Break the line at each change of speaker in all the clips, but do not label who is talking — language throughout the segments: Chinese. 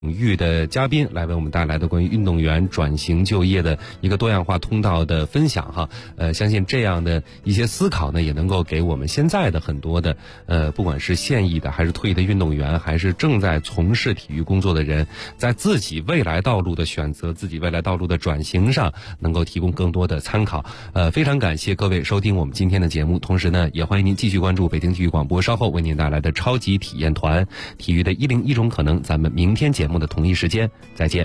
域的嘉宾来为我们带来的关于运动员转型就业的一个多样化通道的分享哈。相信这样的一些思考呢，也能够给我们现在的很多的不管是现役的还是退役的运动员，还是正在从事体育工作的人，在自己未来道路的选择、自己未来道路的转型上，能够提供更多的参考。非常感谢各位收听我们今天的节目，同时呢，也欢迎您继续关注北京体育广播稍后为您带来的超级体验团体育的101种可能。咱们明天节目的同一时间再见。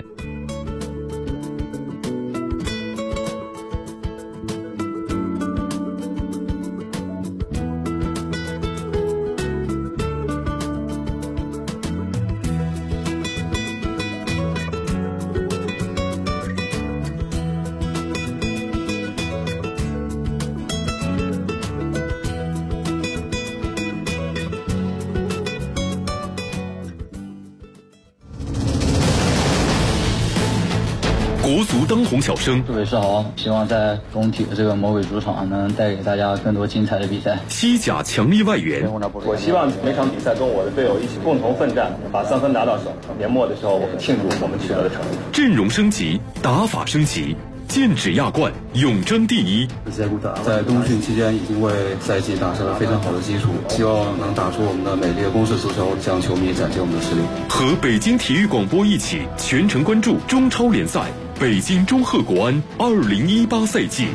国足当红小生，
各位是好，希望在中体的这个魔鬼主场能带给大家更多精彩的比赛。
西甲强力外援，
我希望每场比赛跟我的队友一起共同奋战，把3分拿到手。年末的时候，我们庆祝我们取得的成绩。
阵容升级，打法升级，剑指亚冠，永争第一。
在冬训期间已经为赛季打下了非常好的基础，希望能打出我们的美丽的攻势足球，向球迷展现我们的实力。
和北京体育广播一起全程关注中超联赛北京中赫国安2018赛季。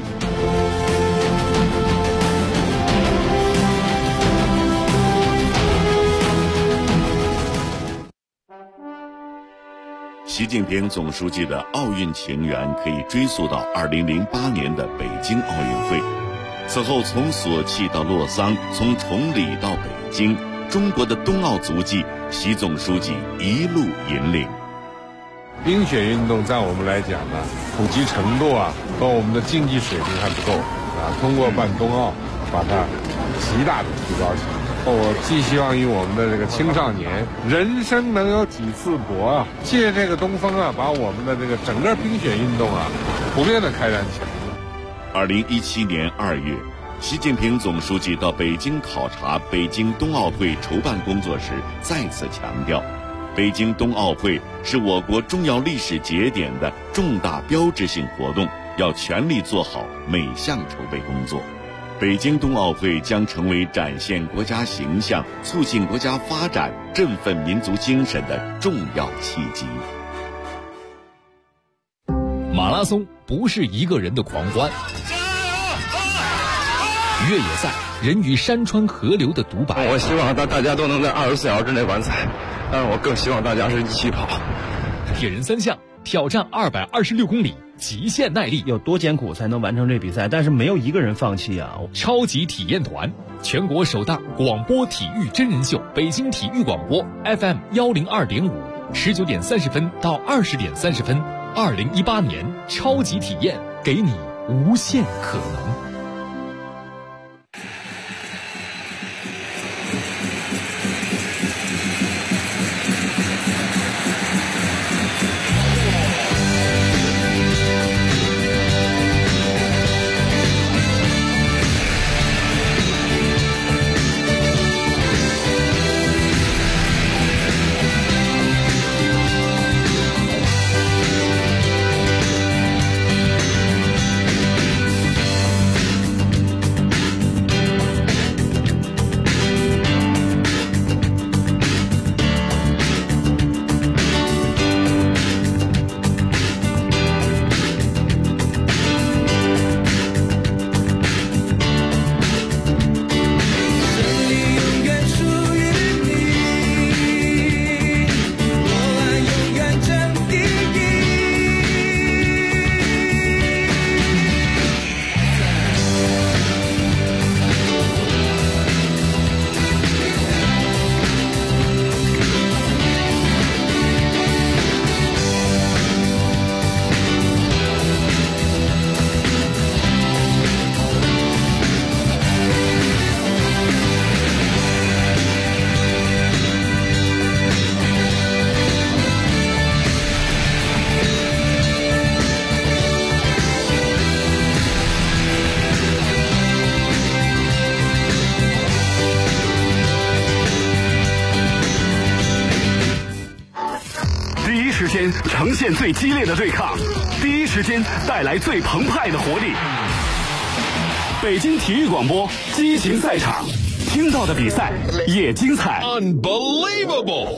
习近平总书记的奥运情缘可以追溯到2008年的北京奥运会。此后从索契到洛桑，从崇礼到北京，中国的冬奥足迹，习总书记一路引领。
冰雪运动在我们来讲呢，普及程度和我们的竞技水平还不够通过办冬奥，把它极大的提高起来。我寄希望于我们的这个青少年，人生能有几次搏借这个东风把我们的这个整个冰雪运动普遍的开展起来。
2017年2月，习近平总书记到北京考察北京冬奥会筹办工作时，再次强调，北京冬奥会是我国重要历史节点的重大标志性活动，要全力做好每项筹备工作。北京冬奥会将成为展现国家形象、促进国家发展、振奋民族精神的重要契机。
马拉松不是一个人的狂欢，越野赛人与山川河流的独白。
我希望大家都能在24小时之内完赛，但是我更希望大家是一起跑。
铁人3项挑战226公里，极限耐力，
有多艰苦才能完成这比赛，但是没有一个人放弃
超级体验团，全国首档广播体育真人秀，北京体育广播 FM 102.5，19点30分到20点30分，2018年超级体验，给你无限可能。
第一时间呈现最激烈的对抗，第一时间带来最澎湃的活力。北京体育广播，激情赛场，听到的比赛也精彩。
Unbelievable！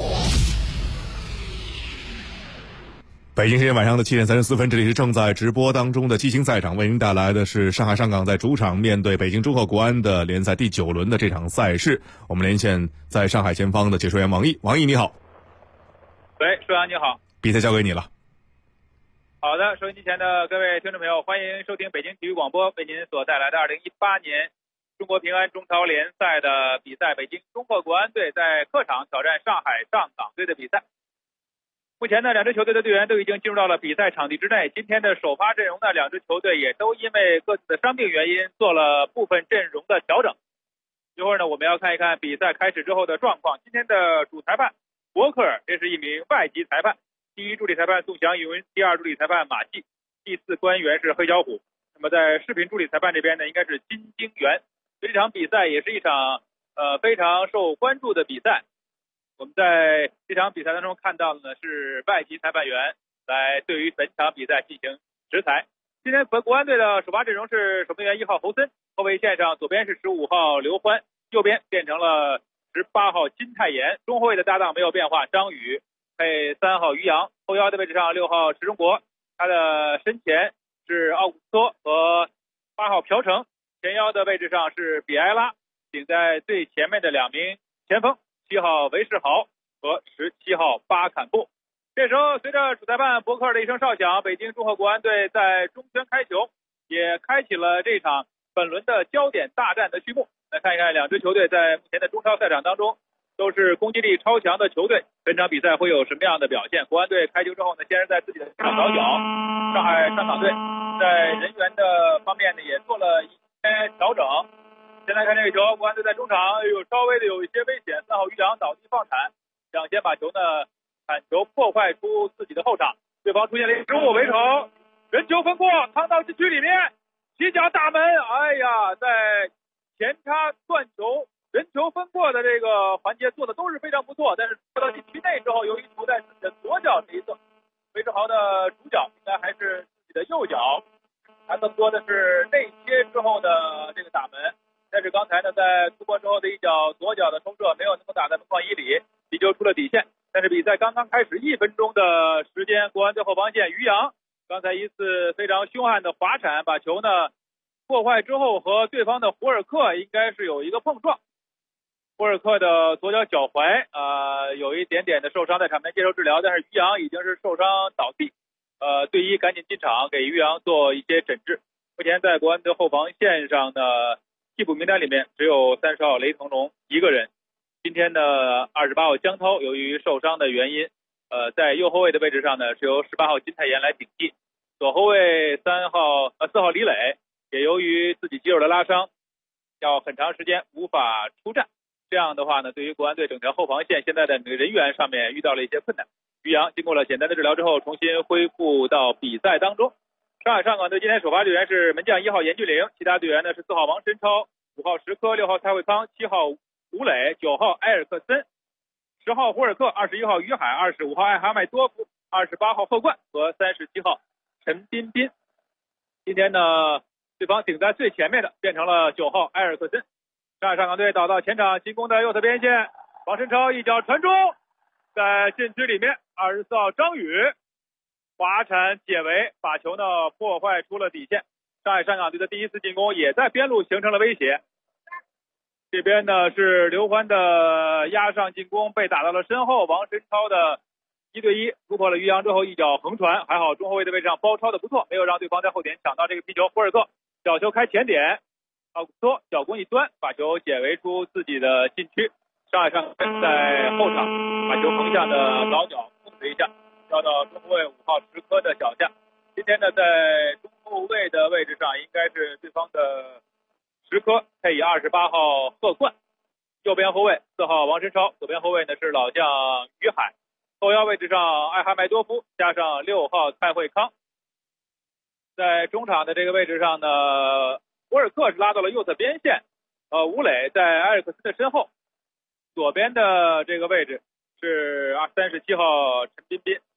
北京时间晚上的7点34分，这里是正在直播当中的激情赛场，为您带来的是上海上港在主场面对北京中赫国安的联赛第9轮的这场赛事。我们连线在上海前方的解说员王毅，王毅你好。
喂，舒阳你好。
比赛交给你了。
好的，收音机前的各位听众朋友，欢迎收听北京体育广播为您所带来的2018年中国平安中超联赛的比赛，北京中赫国安队在客场挑战上海上港队的比赛。目前呢，两支球队的队员都已经进入到了比赛场地之内。今天的首发阵容呢，两支球队也都因为各自的伤病原因做了部分阵容的调整。一会儿呢，我们要看一看比赛开始之后的状况。今天的主裁判伯克尔，这是一名外籍裁判。第一助理裁判宋祥云，第二助理裁判马季，第四官员是黑小虎。那么在视频助理裁判这边呢，应该是金京元。这场比赛也是一场非常受关注的比赛。我们在这场比赛当中看到的呢是外籍裁判员来对于本场比赛进行执裁。今天国安队的首发阵容是守门员1号侯森，后卫线上左边是15号刘欢，右边变成了18号金泰妍，中后卫的搭档没有变化，张宇配3号于洋，后腰的位置上6号池中国，他的身前是奥古斯托和8号朴成，前腰的位置上是比埃拉，顶在最前面的2名前锋7号韦世豪和17号巴坎布。这时候随着主裁判伯克尔的一声哨响，北京中赫国安队在中圈开球，也开启了这场本轮的焦点大战的序幕。来看一看两支球队在目前的中超赛场当中都是攻击力超强的球队，本场比赛会有什么样的表现？国安队开球之后呢，先是在自己的场倒脚，上海上港队在人员的方面呢也做了一些调整。先来看这个球，国安队在中场稍微的有一些危险，3号于洋倒地放铲，抢先把球呢铲球破坏出自己的后场，对方出现了一个失误，围城人球分过，趟到禁区里面，起脚打门，哎呀，在前插断球人球分过的这个环节做的都是非常不错，但是说到禁区内之后，由于球在自己的左脚这一侧，韦世豪的主脚应该还是自己的右脚，他更多的是内切之后的这个打门，但是刚才呢在突破之后的一脚左脚的冲射没有能够打在门框以里，皮球出了底线。但是比赛刚刚开始1分钟的时间，国安队后防线于洋刚才一次非常凶悍的滑铲把球呢破坏之后，和对方的胡尔克应该是有一个碰撞，胡尔克的左脚脚踝有一点点的受伤，在场边接受治疗，但是于洋已经是受伤倒地，队医赶紧进场给于洋做一些诊治。目前在国安队后防线上的替补名单里面只有30号雷腾龙一个人。今天的28号江涛由于受伤的原因，在右后卫的位置上呢是由18号金泰妍来顶替，左后卫4号李磊也由于自己肌肉的拉伤，要很长时间无法出战。这样的话呢，对于国安队整条后防线现在的人员上面遇到了一些困难。于洋经过了简单的治疗之后，重新恢复到比赛当中。上海上港队今天首发队员是门将1号严俊凌，其他队员呢是4号王申超、5号石科、6号蔡慧康、7号吴磊、9号埃尔克森、10号胡尔克、21号于海、25号艾哈迈多夫、28号贺冠和37号陈彬彬。今天呢，对方顶在最前面的变成了9号埃尔克森。上海上港队倒到前场进攻的右侧边线，王申超一脚传中，在禁区里面24号张宇滑铲解围，把球呢破坏出了底线。上海上港队的第一次进攻也在边路形成了威胁。这边呢是刘欢的压上进攻被打到了身后，王申超的1对1突破了于洋之后一脚横传，还好中后卫的位置上包抄的不错，没有让对方在后点抢到这个皮球。胡尔克角球开前点，奥古斯托脚弓一端，把球解围出自己的禁区。上海上港在后场把球横向的倒脚控制一下，交到中后卫5号石科的脚下。今天呢，在中后卫的位置上应该是对方的石科配以28号贺冠，右边后卫4号王申超，左边后卫呢是老将于海，后腰位置上艾哈迈多夫加上6号蔡慧康。在中场的这个位置上呢，博尔克是拉到了右侧边线，吴磊在埃尔克森的身后，左边的这个位置是37号陈彬彬，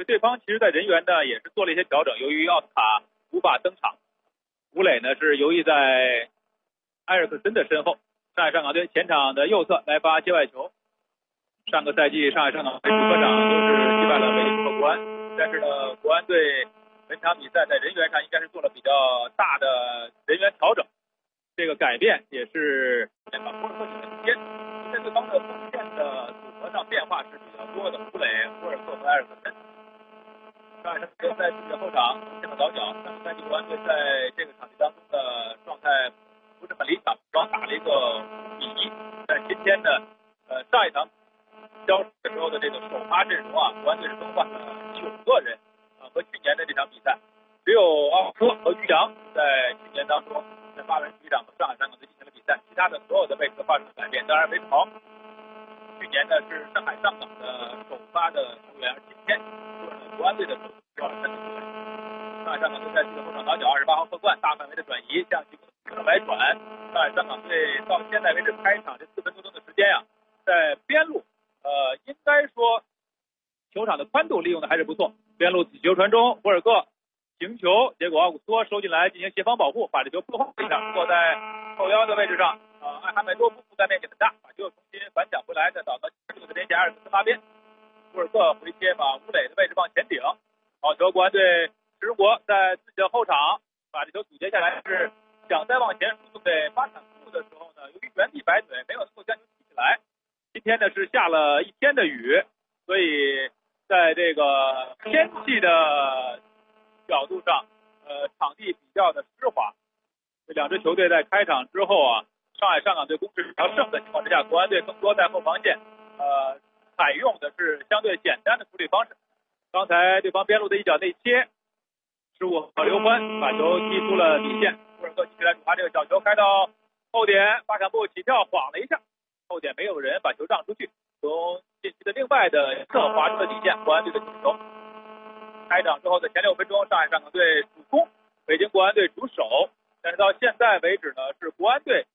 对方其实在人员呢也是做了一些调整，由于奥斯卡无法登场，吴磊呢是游弋在埃尔克森的身后。上海上港队前场的右侧来发界外球。上个赛季上海上港队主客场都是击败了北京和国安，但是呢国安队本场比赛在人员上应该是做了比较大的人员调整，这个改变也是把波尔克请的间，在对方的锋线的组合上变化是比较多的，吴磊、波尔克和埃尔克森。上海上港队在自己的后场前场倒脚，上个赛季国安队在这个场地当中的状态不是很理想，主要打了一个5-1，但是今天呢上一场交手的时候的这个首发阵容啊，国安队是更换了9个人啊，和去年的这场比赛只有奥科和于洋在去年当中在8人体育场和上海上港队进行了比赛，其他的所有的位置都发生了改变。当然韦志豪去年呢是上海上港的首发的球员，而今天是国安队的首发的球员。上海上港队在自己的后场倒脚，28号贺冠大范围的转移向进攻外转。上海上港队到现在为止开场这4分多钟的时间啊，在边路应该说球场的宽度利用的还是不错，边路起球传中，博尔克停球，结果奥古斯托收进来进行协防保护，把这球破坏一下，坐在后腰的位置上，艾哈迈多夫覆盖面积很大，把球重新反抢回来，再倒到这个边线埃尔克森发边，博尔克回切把吴磊的位置往前顶，好球，国安队石国在自己的后场把这球阻截下来，是想再往前输送给巴坎布的时候呢，由于原地摆腿没有能够将球提起来，今天呢是下了一天的雨，所以在这个天气的角度上场地比较的湿滑，这两支球队在开场之后啊，上海上港队攻势比较盛的情况之下，国安队更多在后防线采用的是相对简单的处理方式。刚才对方边路的一脚内切失误，刘欢把球踢出了底线，布尔克继续来主罚这个小球开到后点，巴坎布起跳晃了一下，后点没有人，把球让出去，从禁区的另外的一侧划出了底线，国安队的进球。开场之后的前6分钟，上海上港队主攻，北京国安队主守，但是到现在为止呢，是国安队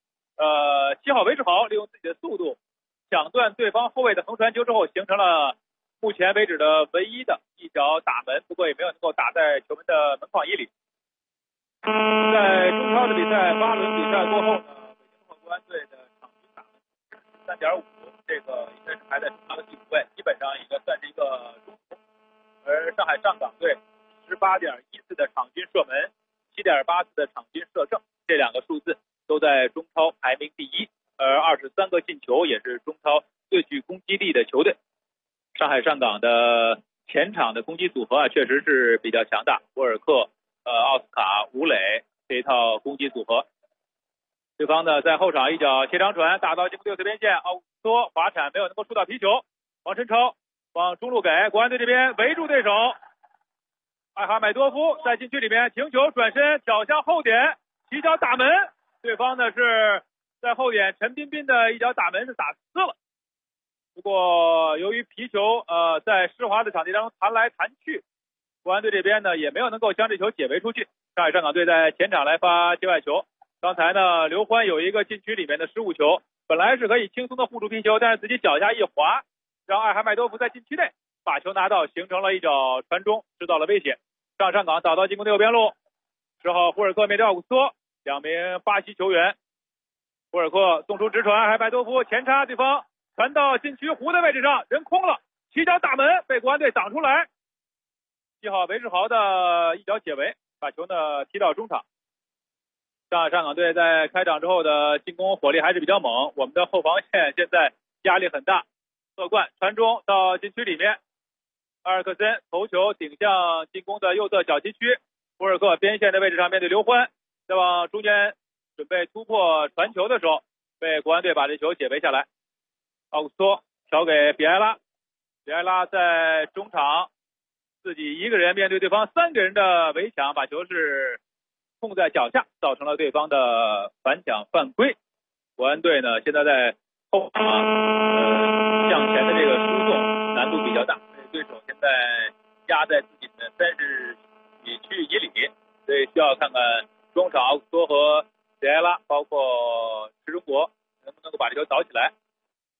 7号韦志豪利用自己的速度抢断对方后卫的横传球之后，形成了目前为止的唯一的一脚打门，不过也没有能够打在球门的门框以里。在中超的比赛8轮比赛过后呢，北京和国安队的场均打门 3.5， 这个应该是排在中超的第5位，基本上应该算是一个中途。而上海上港队 18.1 次的场均射门， 7.8 次的场均射正，这两个数字都在中超排名第1，而23个进球也是中超最具攻击力的球队。上海上港的前场的攻击组合啊，确实是比较强大，博尔克、奥斯卡、吴磊这一套攻击组合。对方呢在后场一脚切长传打到进攻右侧边线，奥古斯托滑铲没有能够触到皮球，王晨超往中路给国安队这边围住对手，艾哈迈多夫在禁区里面停球转身挑向后点起脚打门，对方呢是在后点陈彬彬的一脚打门是打死了，不过由于皮球在湿滑的场地当中弹来弹去，国安队这边呢也没有能够将这球解围出去。上海上港队在前场来发界外球，刚才呢刘欢有一个禁区里面的失误球，本来是可以轻松的护住皮球，但是自己脚下一滑，让艾哈迈多夫在禁区内把球拿到，形成了一脚传中，制造了威胁。上海上港倒到进攻的右边路，10号博尔克面对奥古斯托，两名巴西球员，博尔克送出直传，艾哈迈多夫前插对方，传到禁区弧的位置上，人空了，起脚打门被国安队挡出来。7号韦志豪的一脚解围，把球呢踢到中场。上海上港队在开场之后的进攻火力还是比较猛，我们的后防线现在压力很大。贺冠传中到禁区里面，阿尔克森头球顶向进攻的右侧小禁区，博尔克边线的位置上面对刘欢，再往中间准备突破传球的时候，被国安队把这球解围下来。奥古斯托调给比埃拉，比埃拉在中场自己一个人面对对方3个人的围抢，把球是控在脚下，造成了对方的反抢犯规。国安队呢现在在后场向前的这个输送难度比较大，所以对手现在压在自己的30米区以里，所以需要看看中场奥古斯托和比埃拉包括池中国能不能够把这球倒起来。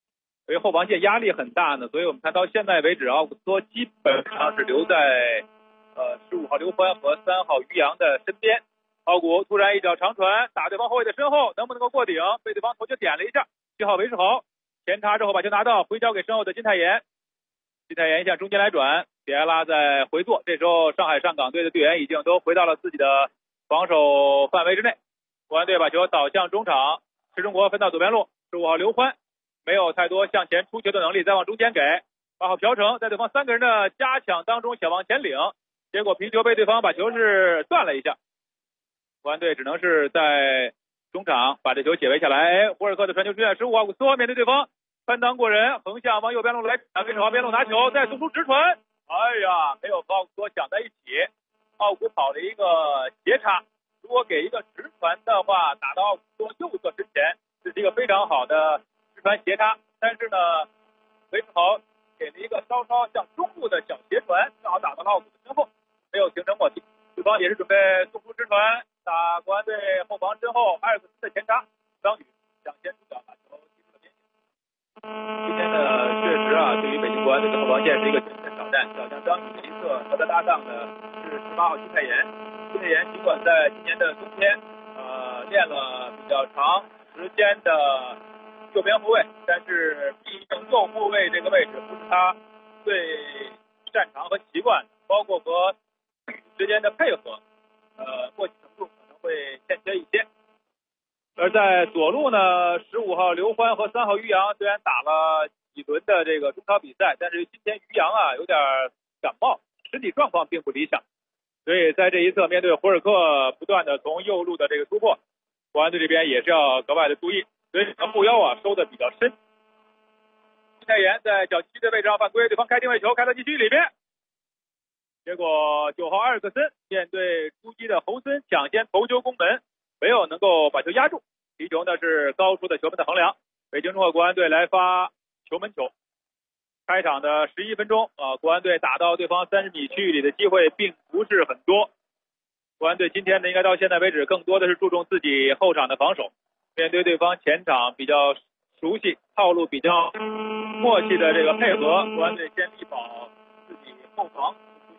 所以后防线压力很大呢。所以我们看到现在为止，奥古斯托基本上是留在15号刘欢和3号于洋的身边。奥古突然一脚长传打对方后卫的身后，能不能够过顶？被对方头球点了一下。7号韦世豪前插之后把球拿到，回交给身后的金泰妍。金泰妍向中间来转，比埃拉在回做。这时候上海上港队的队员已经都回到了自己的防守范围之内。国安队把球导向中场，池中国分到左边路，15号刘欢没有太多向前出球的能力，再往中间给8号朴成，在对方3个人的加抢当中想往前领，结果平球被对方把球是断了一下。国安队只能是在中场把这球解围下来。胡尔克的传球出现15号古斯托面对对方翻裆过人，横向往右边路来，魏世豪边路拿球，再送出直传，哎呀，没有和奥古斯托抢在一起，奥古跑了一个斜插，如果给一个直传的话，打到奥古斯托右侧身前，这是一个非常好的直传斜插，但是呢，韦世豪给了一个稍稍向中路的小斜传，正好打到了奥古的身后，没有形成默契。对方也是准备送出直传，打国安队后防身后，埃尔克斯的前插，张宇抢先出脚把球踢出了边线。今天呢，确实对于北京国安队的后防线是一个全新的挑战。小将张宇这一侧和他搭档的是18号金泰妍。金泰妍尽管在今年的冬天练了比较长时间的右边后卫，但是毕竟右后卫这个位置不是他最擅长和习惯的，包括和之间的配合，默契程度可能会欠缺一些。而在左路呢，15号刘欢和3号于洋虽然打了几轮的这个中超比赛，但是今天于洋有点感冒，身体状况并不理想，所以在这一侧面对胡尔克不断的从右路的这个突破，国安队这边也是要格外的注意，所以后腰收的比较深。金泰妍在角旗的位置上犯规，对方开定位球开到禁区里边。结果9号阿尔克森面对出击的侯森抢先头球攻门，没有能够把球压住。踢球呢是高出的球门的横梁，北京中赫国安队来发球门球。开场的11分钟国安队打到对方30米区域里的机会并不是很多。国安队今天呢应该到现在为止更多的是注重自己后场的防守，面对对方前场比较熟悉套路比较默契的这个配合，国安队先力保自己后防。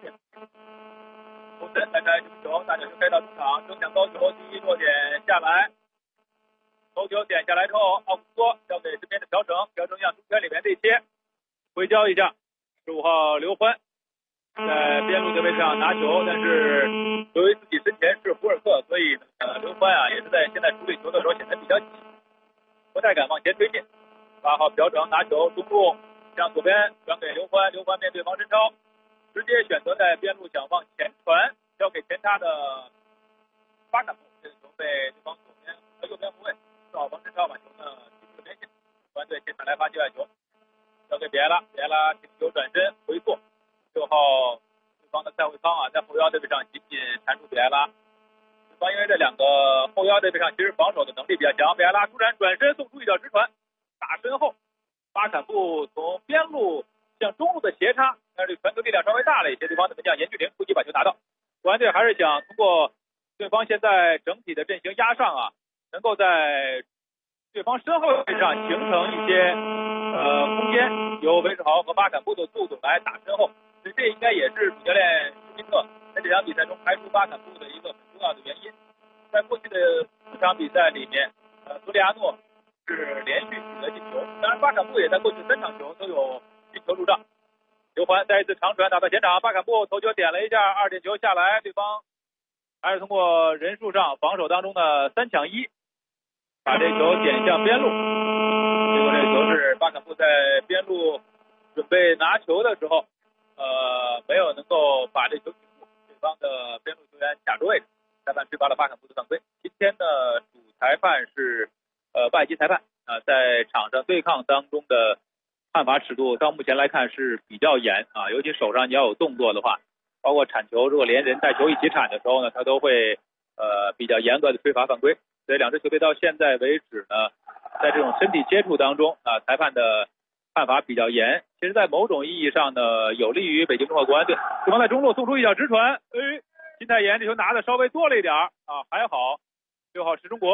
侯森来开球，大脚球开到中场，争抢高球，第一落点下来，头球点下来之后，奥古斯托交给身边的朴成，朴成向中圈里面内切，回交一下，15号刘欢在边路的位置上拿球，但是由于自己身前是胡尔克，所以刘欢也是在现在处理球的时候显得比较急，不太敢往前推进。8号朴成拿球中路向左边转给刘欢，刘欢面对王申超，直接选择在边路想往前传，交给前插的巴坎布，这个球被对方左边和右边后卫到王申超把球呢踢出了边线。国安队前场来发界外球，交给比埃拉，比埃拉挺球转身回做，6号对方的蔡慧康在后腰这位上紧紧缠住比埃拉。对方因为这两个后腰这位上其实防守的能力比较强，比埃拉突然转身送出一脚直传，打身后，巴坎布从边路向中路的斜插，但是传球力量稍微大了一些，对方的门将严俊凌出击把球拿到。国安队还是想通过对方现在整体的阵型压上能够在对方身后位置上形成一些空间，由韦世豪和巴坎布的速度来打身后，所以这应该也是主教练施密特在这场比赛中排除巴坎布的一个很重要的原因。在过去的4场比赛里面，苏利亚诺是连续取得进球，当然巴坎布也在过去3场球都有进球入账。刘欢再一次长传打到前场，巴坎布头球点了一下，2点球下来，对方还是通过人数上防守当中的3抢1，把这球点向边路。结果这球是巴坎布在边路准备拿球的时候，没有能够把这球停住，对方的边路球员卡住位置，裁判吹罚了巴坎布的犯规。今天的主裁判是外籍裁判在场上对抗当中的判罚尺度到目前来看是比较严尤其手上你要有动作的话，包括铲球，如果连人带球一起铲的时候呢，他都会比较严格的吹罚犯规。所以两支球队到现在为止呢，在这种身体接触当中裁判的判罚比较严。其实在某种意义上呢，有利于北京中赫国安队。对方在中路送出一脚直传，金泰妍这球拿的稍微多了一点还好。6号石中国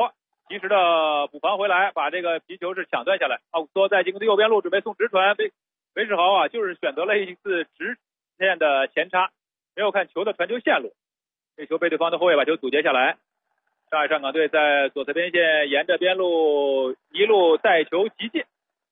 及时的补防回来，把这个皮球是抢断下来。奥古斯托在进攻的右边路准备送直传，韦世豪啊就是选择了一次直线的前插，没有看球的传球线路，这球被对方的后卫把球阻截下来。上海上港队在左侧边线沿着边路一路带球急进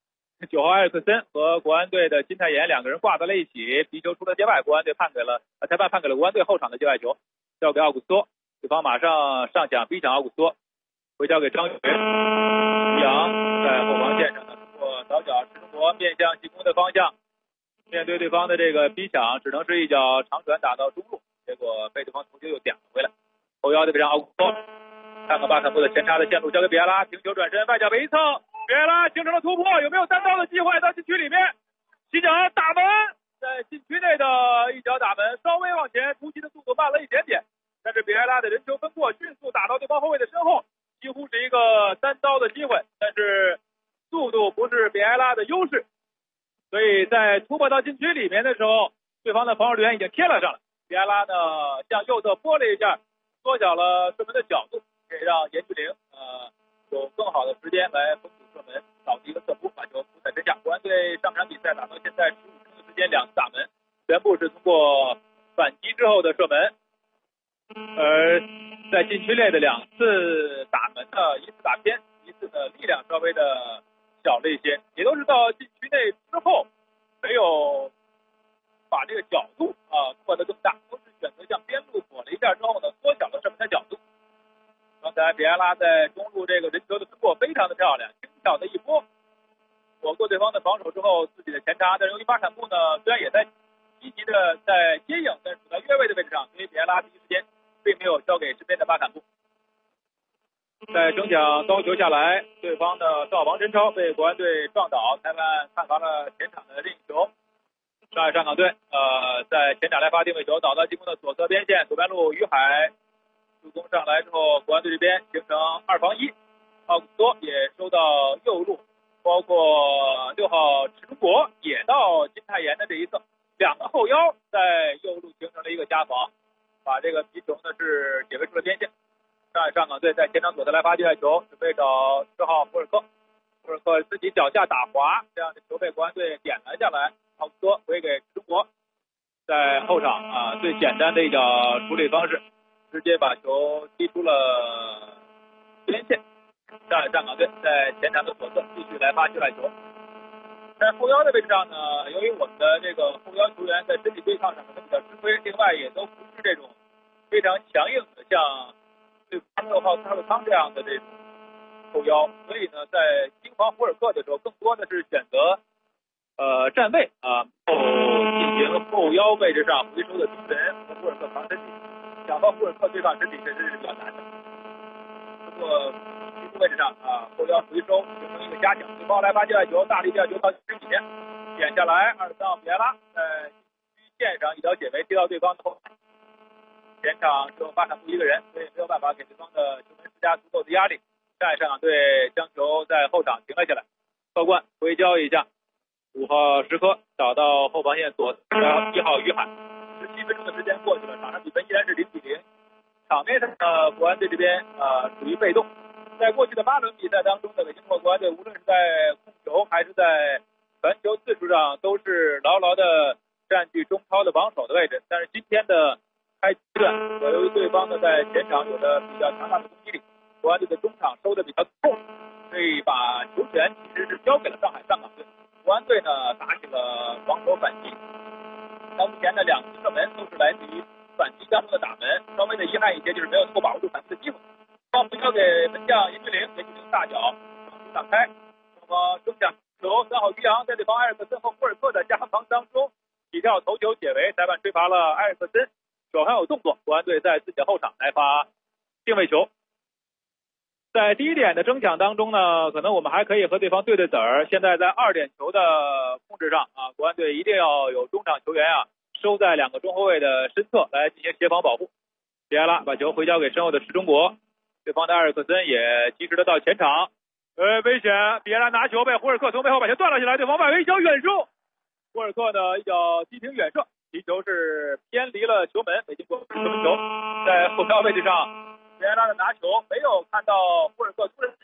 ，9号埃尔克森和国安队的金泰妍两个人挂在了一起，皮球出了界外，国安队裁判判给了国安队后场的界外球，交给奥古斯托，对方马上上抢逼抢奥古斯托，回交给张宇阳，在后防线上呢，通过倒脚石中国面向进攻的方向，面对对方的这个逼抢，只能是一脚长传打到中路，结果被对方头球又点了回来。后腰的非常奥古斯托，看看巴坎布的前插的线路，交给比埃拉，停球转身，外脚一蹭，比埃拉形成了突破，有没有单刀的机会到禁区里面？起脚打门，在禁区内的一脚打门，稍微往前突击的速度慢了一点点，但是比埃拉的人球分过，迅速打到对方后卫的身后，几乎是一个单刀的机会，但是速度不是比埃拉的优势，所以在突破到禁区里面的时候，对方的防守队员已经贴了上来，比埃拉呢向右侧拨了一下，缩小了射门的角度，可以让严巨灵有更好的时间来封堵射门，导致一个侧扑，把球扑在身下。国安队上场比赛打到现在15分钟的时间，2次打门，全部是通过反击之后的射门，而在禁区内的2次打门呢，一次打偏，一次呢力量稍微的小了一些，也都是到禁区内之后没有把这个角度扩得更大，都是选择向边路躲了一下之后呢，缩小了射门的角度。刚才比埃拉在中路这个人球的突破非常的漂亮，轻巧的一波躲过对方的防守之后，自己的前插，但是由于巴坎布呢虽然也在积极的在接应，但是处在越位的位置上，所以比埃拉第一时间并没有交给身边的巴坎布。在争抢高球下来，对方的赵王真超被国安队撞倒，裁判判罚了前场的任意球。上海上港队在前场来发定位球，倒到进攻的左侧边线，左边路于海助攻上来之后，国安队这边形成2防1，奥古斯托也收到右路，包括6号池中国也到金泰妍的这一侧，两个后腰在右路形成了一个夹防，把这个皮球呢是解围出了边线。上海上港队在前场左侧来发界外球，准备找10号福尔克自己脚下打滑，这样的球被国安队点了下来，奥古斯托回给池中国，在后场最简单的一脚处理方式，直接把球踢出了边线。上海上港队在前场的左侧继续来发界外球。在后腰的位置上呢，由于我们的这个后腰球员在身体对抗上可能比较吃亏，另外也都不是这种非常强硬的，像对6号斯特康这样的这种后腰，所以呢，在盯防福尔克的时候，更多的是选择站位进行后腰位置上回收的盯人和福尔克扛身体，想到福尔克对抗身体确实是比较难的。通过技术位置上后腰回收形成一个加强，对方来发界外球，大力界外球到身体面点下来，23号比埃拉在线上一脚解围踢到对方的后台，前场只有巴坎布一个人，所以没有办法给对方的球门施加足够的压力。上海上港队将球在后场停了下来，高冠回交一下，5号石科找到后防线左1号于海，17分钟的时间过去了，场上比分依然是0-0。场面上国安队这边属于被动，在过去的8轮比赛当中的北京国安队，无论是在控球还是在传球次数上，都是牢牢的占据中超的榜首的位置。但是今天的开局段，由于对方呢在前场有着比较强大的攻击力，国安队的中场收的比较痛，所以把球权其实是交给了上海上港队。国安队呢打起了防守反击，到目前的2次射门都是来自于反击当中的打门，稍微的遗憾一些就是没有能够把握住反击的机会。棒回交给门将严巨灵，严巨灵大脚挡开，双方争抢球，3号于洋在对方埃尔克森和福尔克的夹防当中起跳头球解围，裁判吹罚了埃尔克森手上有动作，国安队在自己的后场来发定位球。在第一点的争抢当中呢，可能我们还可以和对方对子儿。现在在2点球的控制上国安队一定要有中场球员收在2个中后卫的身侧来进行协防保护。比埃拉把球回交给身后的石中国，对方的埃尔克森也及时的到前场，危险！比埃拉拿球被胡尔克从背后把球断了下来，对方外围一脚远射，胡尔克的一脚急停远射，皮球是偏离了球门，北京国安球门球在后腰位置上，比埃拉的拿球没有看到胡尔克突然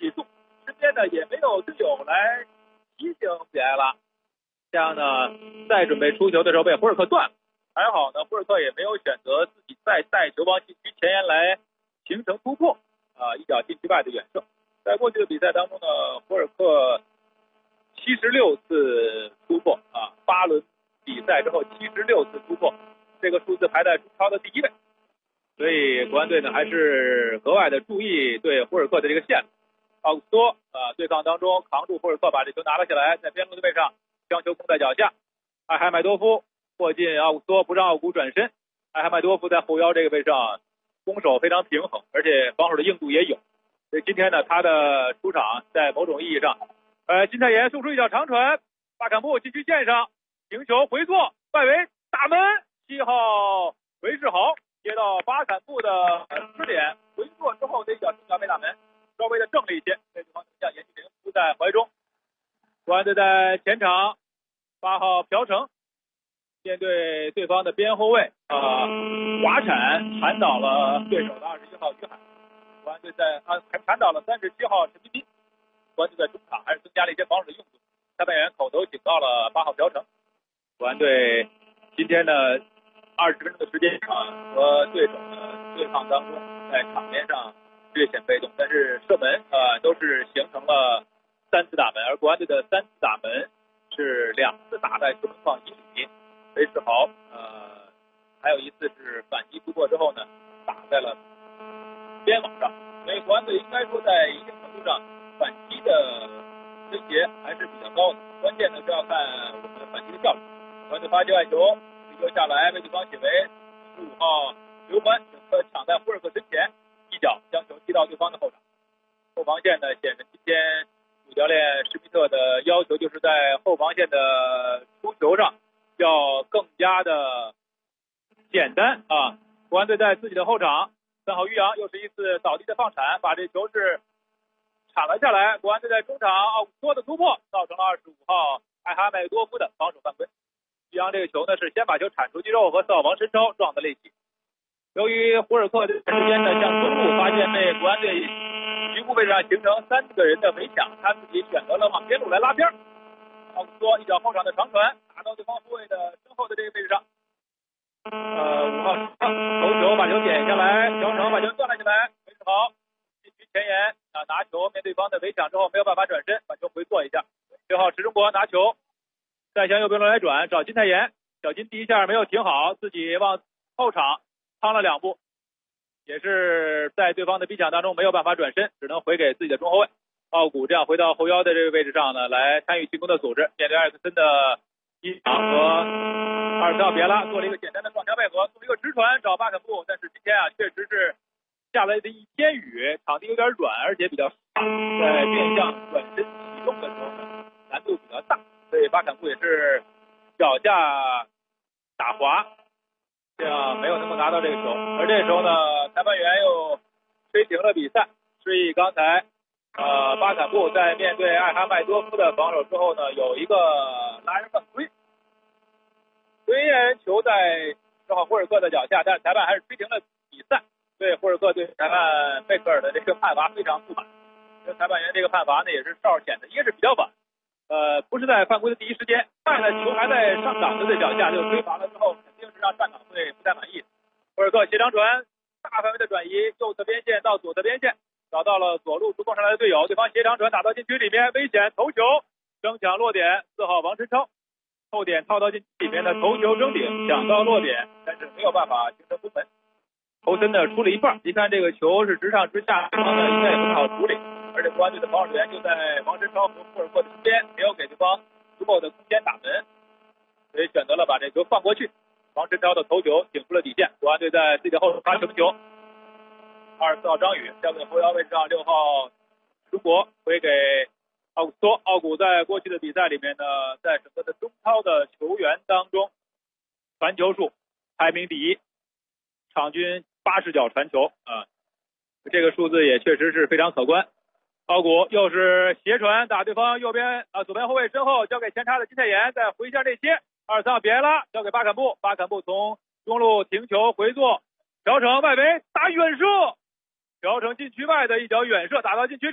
边呢也没有队友来提醒比埃拉，这样呢再准备出球的时候被胡尔克断了。还好呢，胡尔克也没有选择自己再带球往禁区前沿来形成突破，一脚禁区外的远射。在过去的比赛当中呢，胡尔克76次突破，8轮比赛之后76次突破，这个数字排在中超的第1位。所以国安队呢还是格外的注意对胡尔克的这个线路。奥古斯托对抗当中扛住胡尔克，把这球拿了下来，在边路的位上将球控在脚下。艾海麦多夫迫近奥古斯托，不让奥古转身。艾海麦多夫在后腰这个位上攻守非常平衡，而且防守的硬度也有。所以今天呢，他的出场在某种意义上，金泰妍送出一脚长传，巴坎布禁区线上停球回做，外围打门，7号韦世豪接到巴坎布的支点，回做之后的一脚正脚背打门，稍微的正了一些，被对方将严继林扑在怀中。国安队在前场，8号朴成面对对方的边后卫滑铲铲倒了对手的21号于海，国安队在铲倒了37号陈彬彬。国安队在中场还是增加了一些防守的用途，裁判员口头警告了8号朴成。国安队今天呢20分钟的时间和对手的对抗当中，在场面上略显被动，但是射门都是形成了3次打门，而国安队的3次打门是2次打在球门框1里，韦世豪还有一次是反击突破之后呢打在了边网上，所以国安队应该说在一定程度上反击的威胁还是比较高的，关键呢是要看我们反击的效率。国安队发球外球球下来为对方解围，15号刘欢整个抢在胡尔克身前，一脚将球踢到对方的后场。后防线呢显示今天主教练施密特的要求就是在后防线的出球上要更加的简单国安队在自己的后场，3号于洋又是一次倒地的放铲，把这球是铲了下来。国安队在中场奥古斯托的突破，造成了25号艾哈迈多夫的防守犯规。于洋这个球呢是先把球铲出去之后和4号王申超撞在了一起。由于胡尔克这段时间呢向中路发现被国安队局部位置上形成3个人的围抢，他自己选择了往边路来拉边。奥古斯托一脚后场的长传打到对方后卫的身后的这个位置上，5号头球把球点下来，朴成把球断了下来，韦世豪禁区前沿拿球面对方的围抢之后没有办法转身，把球回做一下。6号池中国拿球再向右边路来转，找金泰妍，小金第一下没有停好，自己往后场趟了2步，也是在对方的逼抢当中没有办法转身，只能回给自己的中后卫奥古，这样回到后腰的这个位置上呢来参与进攻的组织，面对埃尔克森的一场和24号别拉做了一个简单的撞墙配合，做了一个直传找巴肯布，但是今天确实是下来的一天雨，场地有点软，而且比较大，在变向转身启动的时候呢难度比较大，所以巴肯布也是脚下打滑，这样没有能够拿到这个球。而这时候呢裁判员又吹停了比赛，示意刚才巴坎布在面对艾哈迈多夫的防守之后呢有一个拉人犯规，虽然球在10号胡尔克的脚下，但裁判还是吹停了比赛，对胡尔克对裁判贝克尔的这个判罚非常不满。这裁判员这个判罚呢也是哨显的，一个是比较晚，不是在犯规的第一时间，卖了球还在上港的脚下就吹罚了之后，肯定是让上港会不太满意。胡尔克斜长传，大范围的转移，右侧边线到左侧边线，找到了左路突破上来的队友，对方斜长传打到禁区里面，危险头球，争抢落点，4号王申超后点套到禁区里面的头球争顶，抢到落点，但是没有办法形成攻门。头身呢出了一半，一看这个球是直上直下，对方呢应该也不太好处理，而且国安队的防守员就在王申超和库尔克的身边，没有给对方足够的空间打门，所以选择了把这球放过去。王申超的头球顶出了底线，国安队在自己的后场发球球。24号张宇交给后腰位置上6号中国回给奥古斯托。奥古在过去的比赛里面呢，在整个的中超的球员当中，传球数排名第1，场均80脚传球这个数字也确实是非常可观。奥古又是斜传打对方右边左边后卫身后，交给前插的金泰妍，再回向内切，23号别拉交给巴坎布，巴坎布从中路停球回做，朴成外围打远射，朴成禁区外的一脚远射打到禁区里面，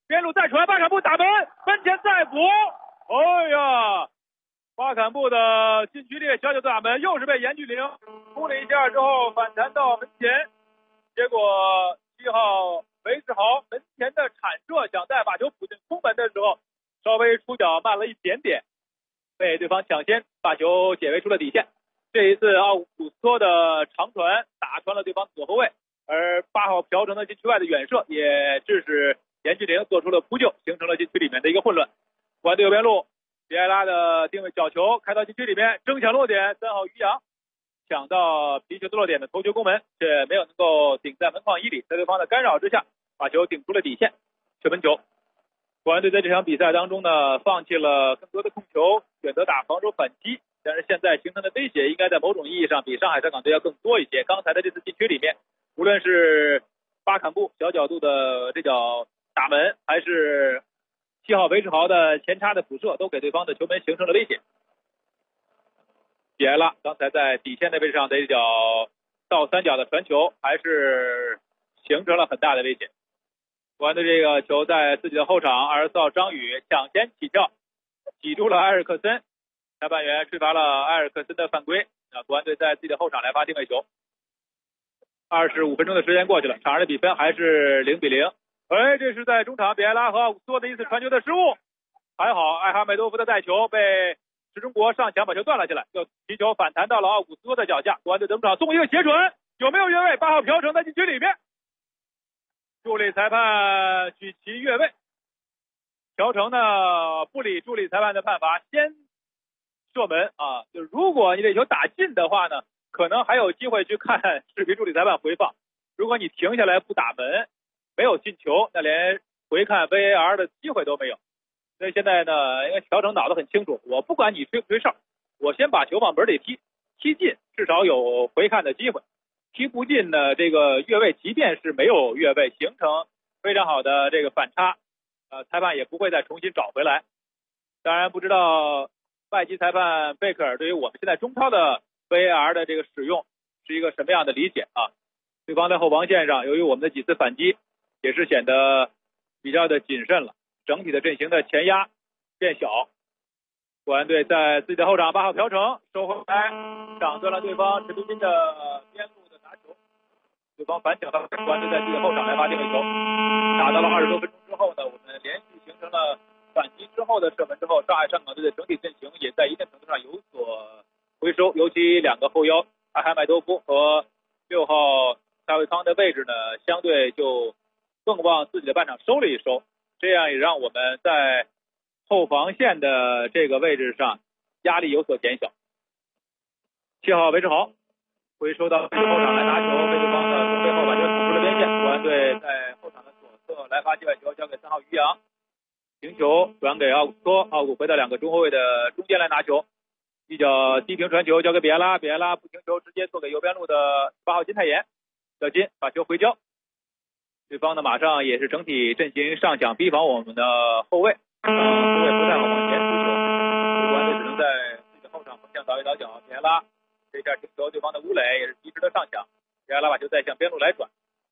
边路再传，巴坎布打门，门前再补。哎呀，巴坎布的禁区内小角度打门，又是被严巨灵攻了一下之后反弹到门前，结果7号韦世豪门前的铲射，想在把球补进空门的时候稍微出脚慢了一点点，被对方抢先把球解围出了底线。这一次奥古斯托的长传打穿了对方左后卫，而8号朴成的禁区外的远射也致使严巨灵做出了扑救，形成了禁区里面的一个混乱。国安队右边路，比埃拉的定位角球开到禁区里面，争抢落点，3号于洋抢到皮球的落点的头球攻门，却没有能够顶在门框1里，在对方的干扰之下把球顶出了底线，射门球。国安队在这场比赛当中呢，放弃了更多的控球，选择打防守反击，但是现在形成的威胁应该在某种意义上比上海上港队要更多一些。刚才的这次禁区里面，无论是巴坎布小角度的这脚打门，还是7号韦世豪的前插的补射，都给对方的球门形成了威胁。比埃拉刚才在底线的位置上的一脚倒三角的传球，还是形成了很大的威胁。国安队这个球在自己的后场，24号张宇抢先起跳，挤住了埃尔克森，裁判员吹罚了埃尔克森的犯规。国安队在自己的后场来发定位球。25分钟的时间过去了，场上的比分还是0-0。这是在中场比埃拉和奥古斯托的一次传球的失误，还好艾哈迈多夫的带球被石中国上抢把球断了下来，又皮球反弹到了奥古斯托的脚下。国安队登场送一个斜传，有没有越位？8号朴成在禁区里面，助理裁判举旗越位。朴成呢不理助理裁判的判罚，先射门啊！就如果你这球打进的话呢，可能还有机会去看视频助理裁判回放。如果你停下来不打门，没有进球，那连回看 VAR 的机会都没有。所以现在呢，因为朴成脑子很清楚，我不管你吹不吹哨，我先把球往门里踢，踢进至少有回看的机会，踢不进呢，这个越位即便是没有越位，形成非常好的这个反差，裁判也不会再重新找回来。当然不知道外籍裁判贝克尔对于我们现在中超的 VAR 的这个使用是一个什么样的理解啊？对方在后防线上，由于我们的几次反击也是显得比较的谨慎了，整体的阵型的前压变小。国安队在自己的后场，8号朴成收回来，挡断了对方陈独金的边路的拿球，对方反抢到国安队在自己的后场来发定位球，打到了20多分钟之后呢，我们连续形成了反击之后的射门之后，上海上港队的整体阵型也在一定程度上有所回收，尤其2个后腰阿海麦多夫和6号蔡慧康的位置呢，相对就更往自己的半场收了一收，这样也让我们在后防线的这个位置上压力有所减小。7号韦世豪回收到后场来拿球，被对方的从背后把球捅出了边线。国安队在后场的左侧来发界外球，交给3号于洋，停球转给奥古斯托，奥古回到2个中后卫的中间来拿球，一脚低平传球交给比埃拉，比埃拉不停球直接做给右边路的8号金泰妍，小金把球回交，对方呢马上也是整体阵型上抢逼防我们的后卫，后卫不太好往前出球，国安队只能在自己的后场横向倒一倒脚，比埃拉这下停球，对方的吴磊也是及时的上抢，比埃拉把球再向边路来转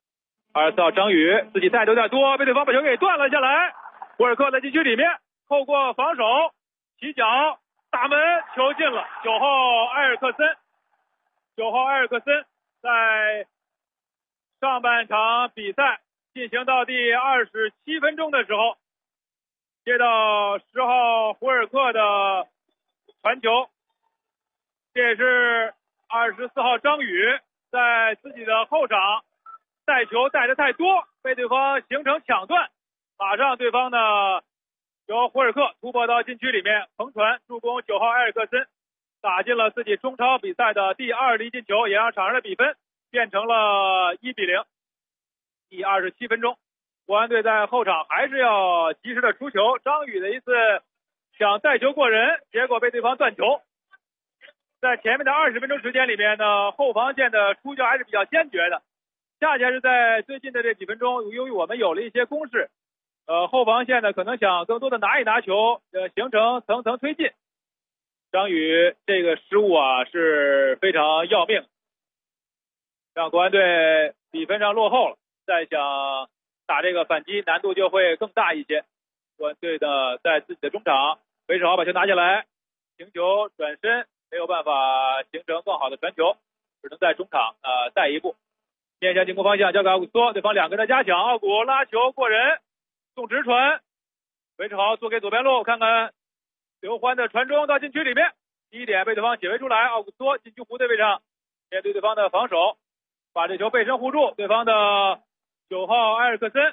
，24号张宇自己带球有点多，被对方把球给断了下来，胡尔克在禁区里面透过防守起脚打门，球进了。9号埃尔克森在上半场比赛进行到第27分钟的时候，接到10号胡尔克的传球，这也是24号张宇在自己的后场带球带的太多，被对方形成抢断，马上对方呢由胡尔克突破到禁区里面横传助攻9号埃尔克森，打进了自己中超比赛的第2粒进球，也让场上的比分变成了1-0。第27分钟，国安队在后场还是要及时的出球，张宇的一次想带球过人，结果被对方断球。在前面的20分钟时间里面呢，后防线的出球还是比较坚决的，恰恰是在最近的这几分钟，由于我们有了一些攻势，后防线呢可能想更多的拿一拿球，形成层层推进。张宇这个失误啊是非常要命，让国安队比分上落后了，再想打这个反击难度就会更大一些。国安队的在自己的中场，韦世豪把球拿下来，停球转身，没有办法形成更好的传球，只能在中场带一步，面向进攻方向交给奥古斯托，对方2个人的加强，奥古拉球过人，送直传，韦世豪做给左边路，看看刘欢的传中到禁区里面，第一点被对方解围出来，奥古斯托禁区弧的位置上，面对对方的防守，把这球背身护住，对方的9号埃尔克森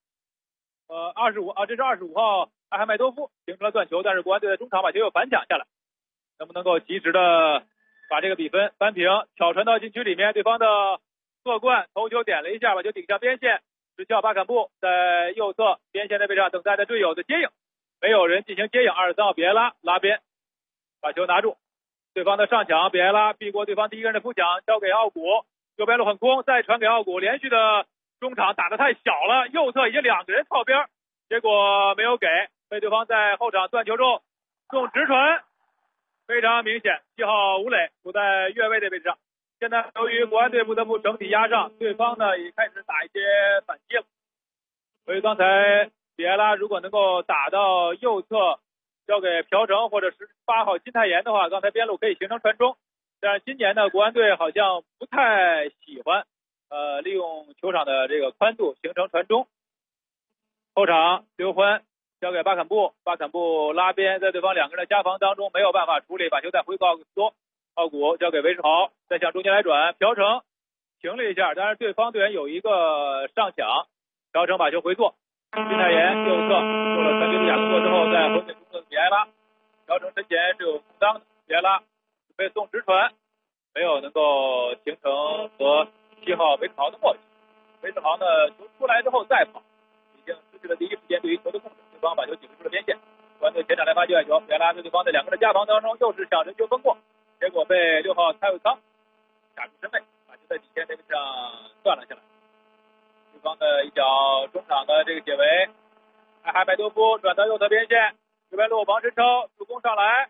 这是25号艾哈迈多夫形成了断球，但是国安队的中场把球又反抢下来，能不能够及时的把这个比分扳平？挑传到禁区里面，对方的侧冠头球点了一下，把球顶向边线，执教巴坎布在右侧边线的位置上等待着队友的接应，没有人进行接应，23号比埃拉拉边把球拿住，对方的上抢，比埃拉避过对方第一个人的扑抢，交给奥古，右边路很空，再传给奥古，连续的中场打得太小了，右侧已经2个人靠边，结果没有给，被对方在后场断球中送直传，非常明显，7号吴磊处在越位的位置上。现在由于国安队不得不整体压上，对方呢也开始打一些反击了。所以刚才比埃拉如果能够打到右侧，交给朴成或者18号金泰妍的话，刚才边路可以形成传中。但是今年呢，国安队好像不太喜欢利用球场的这个宽度形成传中。后场刘欢交给巴坎布，巴坎布拉边，在对方2个人的夹防当中没有办法处理，把球再回给奥古斯托，奥古交给韦世豪，再向中间来转，朴成停了一下，但是对方队员有一个上抢，朴成把球回做，金泰妍右侧做了传球的假动作之后，再回给中侧的比埃拉，朴成身前是有空当的，比埃拉被送直传，没有能够形成和7号韦世豪的默契。韦世豪呢，球出来之后再跑，已经失去了第一时间对于球的控制，对方把球挤出了边线。国安队前场来发界外球，比埃拉在对方的2个人的夹防当中又是想人球分过，结果被6号蔡伟康卡住身位，把球在底线这个上断了下来。对方的一脚中场的这个解围，艾哈迈多夫转到右侧边线，右边路王申超助攻上来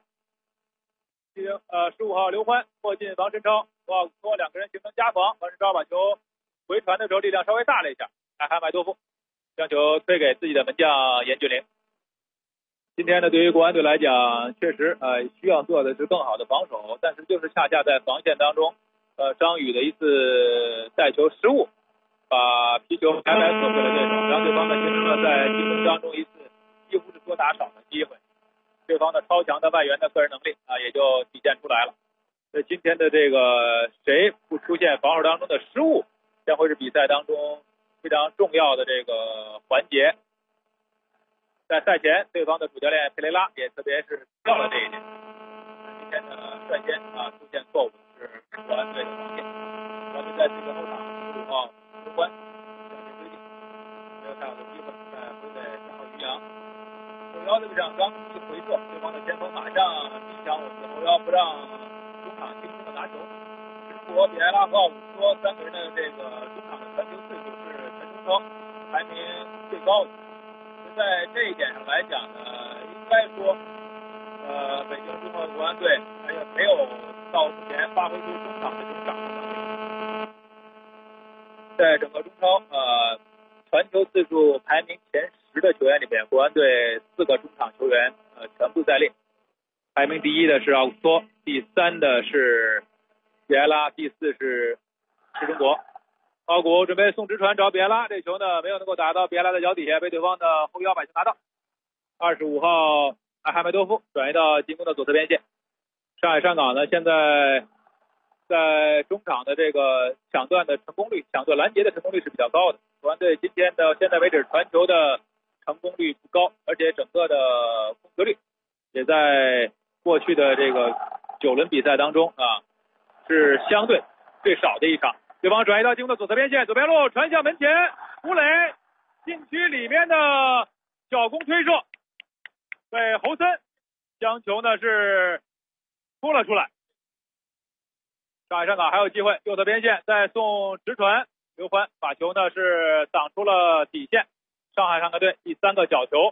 ，15号刘欢迫近王申超，和奥古斯托2个人形成夹防，王申超把球回传的时候力量稍微大了一下，艾哈迈多夫将球推给自己的门将严俊凌。今天呢，对于国安队来讲，确实需要做的是更好的防守，但是就是恰恰在防线当中，张宇的一次带球失误，把皮球白白送给了对手，让对方呢形成了在进攻当中一次几乎是多打少的机会，对方的超强的外援的个人能力也就体现出来了。所以今天的这个谁不出现防守当中的失误，将会是比赛当中非常重要的这个环节。在赛前，对方的主教练佩雷拉也特别是强调了这一点。今天呢，率先出现错误的是国安队的防线，国安队在这个后场15号刘欢向前推进，没有太好的机会，再回给3号于洋，后腰的位置上刚一回撤，对方的前锋马上逼抢我们的后腰，不让中场轻松的拿球。中国比埃拉和奥古斯托3个人的这个中场的传球次数是全中超排名最高的。在这一点上来讲呢，应该说，北京中赫国安队没有到目前发挥出中场的这种掌控能力。在整个中超传球次数排名前10的球员里边，国安队4个中场球员全部在列，排名第1的是奥古斯托，第3的是比埃拉，第4是中国。奥古准备送直传找比埃拉，这球呢没有能够打到比埃拉的脚底下，被对方的后腰把球拿到。25号艾哈迈多夫转移到进攻的左侧边线。上海上港呢现在在中场的这个抢断的成功率，抢断拦截的成功率是比较高的。国安队今天到现在为止传球的成功率不高，而且整个的控球率也在过去的这个9轮比赛当中是相对最少的一场。对方转移到进攻的左侧边线，左边路传向门前，吴磊禁区里面的小攻推射，被侯森将球呢是拖了出来。上海上港还有机会，右侧边线再送直传，刘欢把球呢是挡出了底线。上海上港队第3个角球。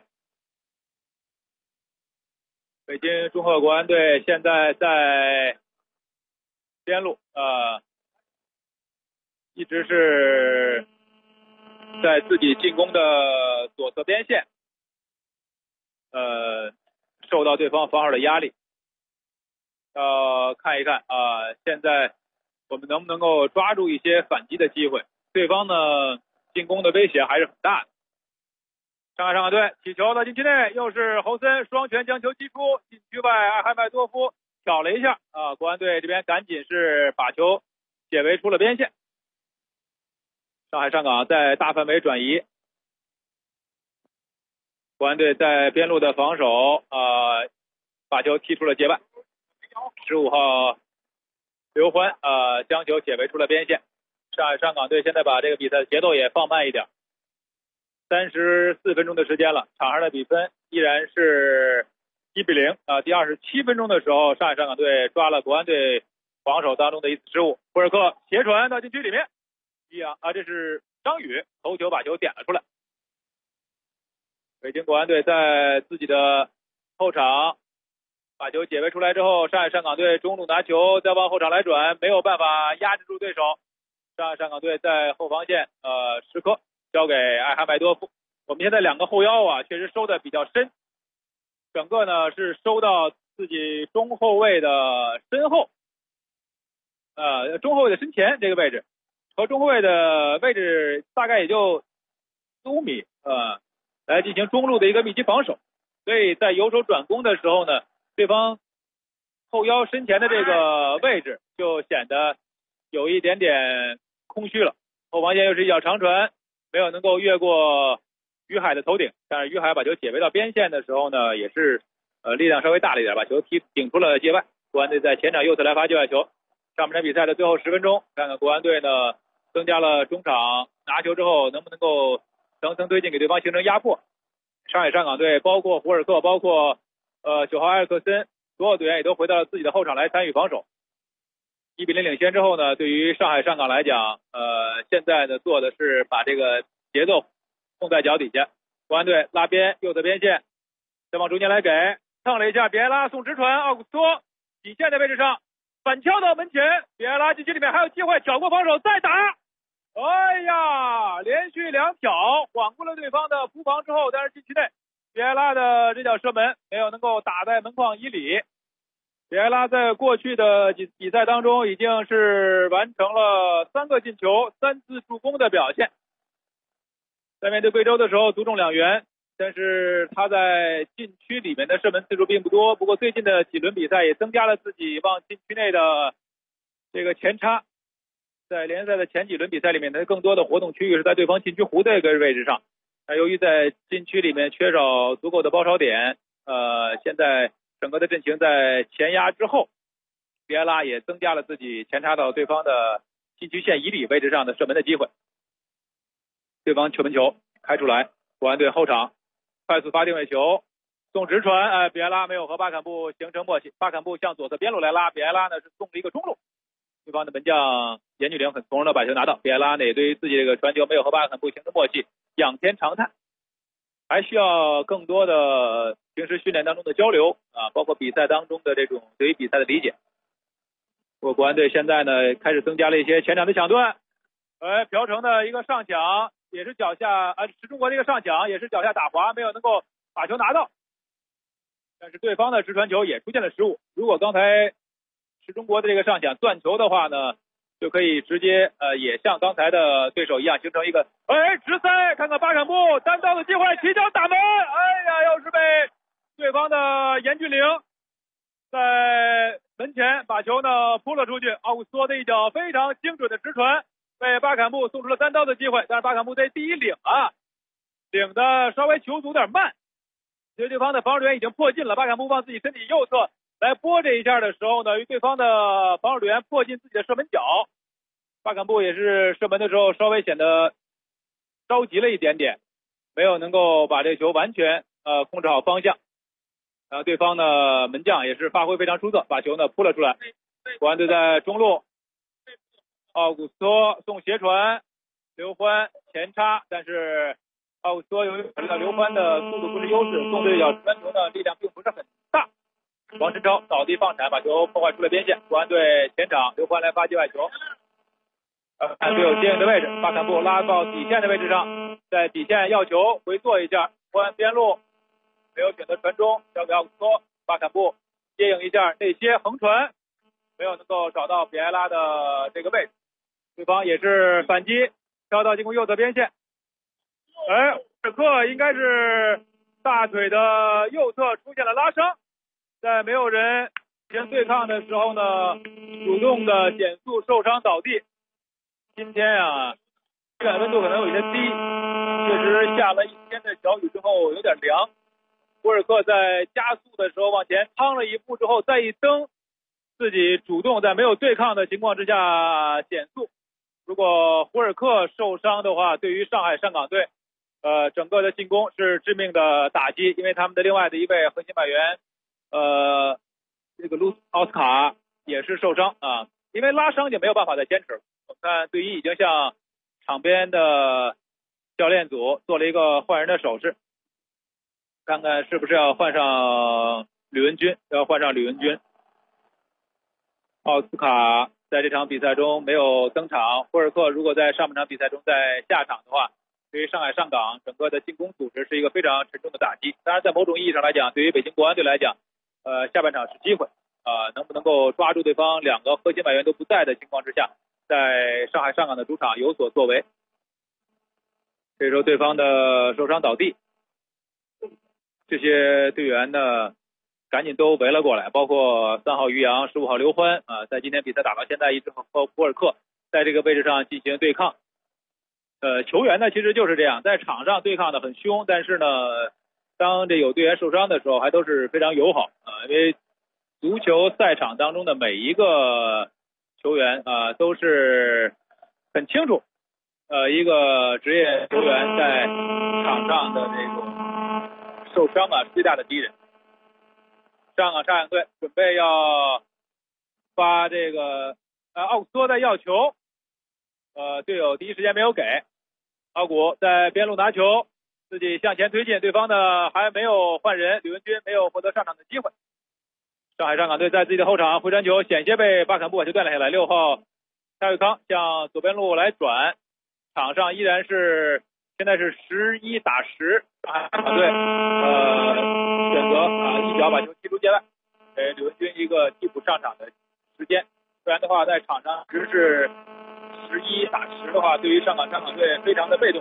北京中赫国安队现在在边路一直是在自己进攻的左侧边线，受到对方防守的压力。看一看现在我们能不能够抓住一些反击的机会？对方呢进攻的威胁还是很大的。上港队起球到禁区内，又是侯森双拳将球击出，禁区外艾哈迈多夫挑了一下国安队这边赶紧是把球解围出了边线。上港在大范围转移，国安队在边路的防守把球踢出了界外。15号刘欢将球解围出了边线。上港队现在把这个比赛的节奏也放慢一点，34分钟的时间了，场上的比分依然是1-0第27分钟的时候，上港队抓了国安队防守当中的一次失误，胡尔克斜传到禁区里面，这是张宇头球把球点了出来。北京国安队在自己的后场把球解围出来之后，上港队中路拿球再往后场来转，没有办法压制住对手。上港队在后防线时刻交给艾哈迈多夫。我们现在两个后腰确实收的比较深，整个呢是收到自己中后卫的身后，中后卫的身前这个位置，和中后卫的位置大概也就4-5米来进行中路的一个密集防守。所以在由守转攻的时候呢，对方后腰身前的这个位置就显得有一点点空虚了。后防线又是一脚长传，没有能够越过于海的头顶，但是于海把球解围到边线的时候呢，也是力量稍微大了一点，把球顶出了界外。国安队在前场右侧来发界外球。上半场比赛的最后10分钟，看看国安队呢增加了中场拿球之后能不能够层层推进，给对方形成压迫。上港队包括胡尔克，包括9号埃尔克森，所有队员也都回到了自己的后场来参与防守。1-0领先之后呢，对于上港来讲，现在呢做的是把这个节奏控在脚底下。国安队拉边右侧边线，再往中间来给，蹭了一下，比埃拉送直传，奥古斯托底线的位置上反敲到门前，比埃拉禁区里面还有机会，挑过防守再打。哎呀，连续2挑缓过了对方的扑防之后，但是禁区内比埃拉的这脚射门没有能够打在门框以里。比埃拉在过去的比赛当中已经是完成了3个进球3次助攻的表现，在面对贵州的时候独中2元，但是他在禁区里面的射门次数并不多。不过最近的几轮比赛也增加了自己往禁区内的这个前插，在联赛的前几轮比赛里面呢，更多的活动区域是在对方禁区弧这个位置上。由于在禁区里面缺少足够的包抄点，现在整个的阵型在前压之后，比埃拉也增加了自己前插到对方的禁区线以里位置上的射门的机会。对方球门球开出来，国安队后场快速发定位球，送直传，比埃拉没有和巴坎布形成默契，巴坎布向左侧边路来拉，比埃拉呢是送了一个中路，对方的门将严巨灵很从容的把球拿到，比埃拉呢也对于自己这个传球没有和巴坎布形成默契，仰天长叹，还需要更多的平时训练当中的交流包括比赛当中的这种对于比赛的理解。国安队现在呢开始增加了一些前场的抢断，朴成的一个上抢也是脚下是中国的一个上抢也是脚下打滑，没有能够把球拿到，但是对方的直传球也出现了失误。如果刚才是中国的这个上抢断球的话呢，就可以直接也像刚才的对手一样形成一个直塞，看看巴坎布单刀的机会，起脚打门，又是被对方的严巨灵在门前把球呢扑了出去。奥古斯托的一脚非常精准的直传，被巴坎布送出了单刀的机会，但是巴坎布在第一领领的稍微球速有点慢，所以对方的防守员已经迫近了，巴坎布往自己身体右侧来拨这一下的时候呢，与对方的防守队员迫近自己的射门角，巴坎布也是射门的时候稍微显得着急了一点点，没有能够把这球完全控制好方向。对方的门将也是发挥非常出色，把球呢扑了出来。国安队在中路，奥古斯托送斜传，刘欢前插，但是奥古斯托由于考虑到刘欢的速度不是优势，送对角传球的力量并不是很大。王晨超倒地放铲，把球破坏出了边线。国安队前场刘欢来发界外球，看队友接应的位置，巴坎布拉到底线的位置上， 在底线要球回做一下，关边路没有选择传中，交给奥古斯托，巴坎布接应一下内切横传，没有能够找到比埃拉的这个位置，对方也是反击，挑到进攻右侧边线。哎，此刻应该是大腿的右侧出现了拉伤，在没有人前对抗的时候呢，主动的减速受伤倒地。今天啊，体感温度可能有些低，确实下了一天的小雨之后有点凉。胡尔克在加速的时候往前趟了一步之后再一蹬，自己主动在没有对抗的情况之下减速。如果胡尔克受伤的话，对于上海上港队整个的进攻是致命的打击，因为他们的另外的一位核心外援这个奥斯卡也是受伤啊，因为拉伤就没有办法再坚持了。我看队医已经向场边的教练组做了一个换人的手势，看看是不是要换上吕文君，奥斯卡在这场比赛中没有登场，霍尔克如果在上半场比赛中再下场的话，对于上海上港整个的进攻组织是一个非常沉重的打击。当然在某种意义上来讲，对于北京国安队来讲下半场是机会能不能够抓住对方两个核心外援都不在的情况之下，在上海上港的主场有所作为。这时候对方的受伤倒地，这些队员呢赶紧都围了过来，包括3号于洋、15号刘欢在今天比赛打到现在一直和胡尔克在这个位置上进行对抗。球员呢其实就是这样，在场上对抗的很凶，但是呢当这有队员受伤的时候还都是非常友好因为足球赛场当中的每一个球员都是很清楚一个职业球员在场上的这种受伤是最大的敌人。上港上港队准备要发这个奥古斯托在要球，队友第一时间没有给，奥古在边路拿球，自己向前推进，对方呢还没有换人，吕文君没有获得上场的机会。上海上港队在自己的后场回传球险些被巴坎布把球断了下来，6号夏玉康向左边路来转，场上依然是现在是11打10，上海上港队选择一脚把球踢出界外，给吕文君一个替补上场的时间，不然的话在场上只是11打10的话，对于上港队非常的被动。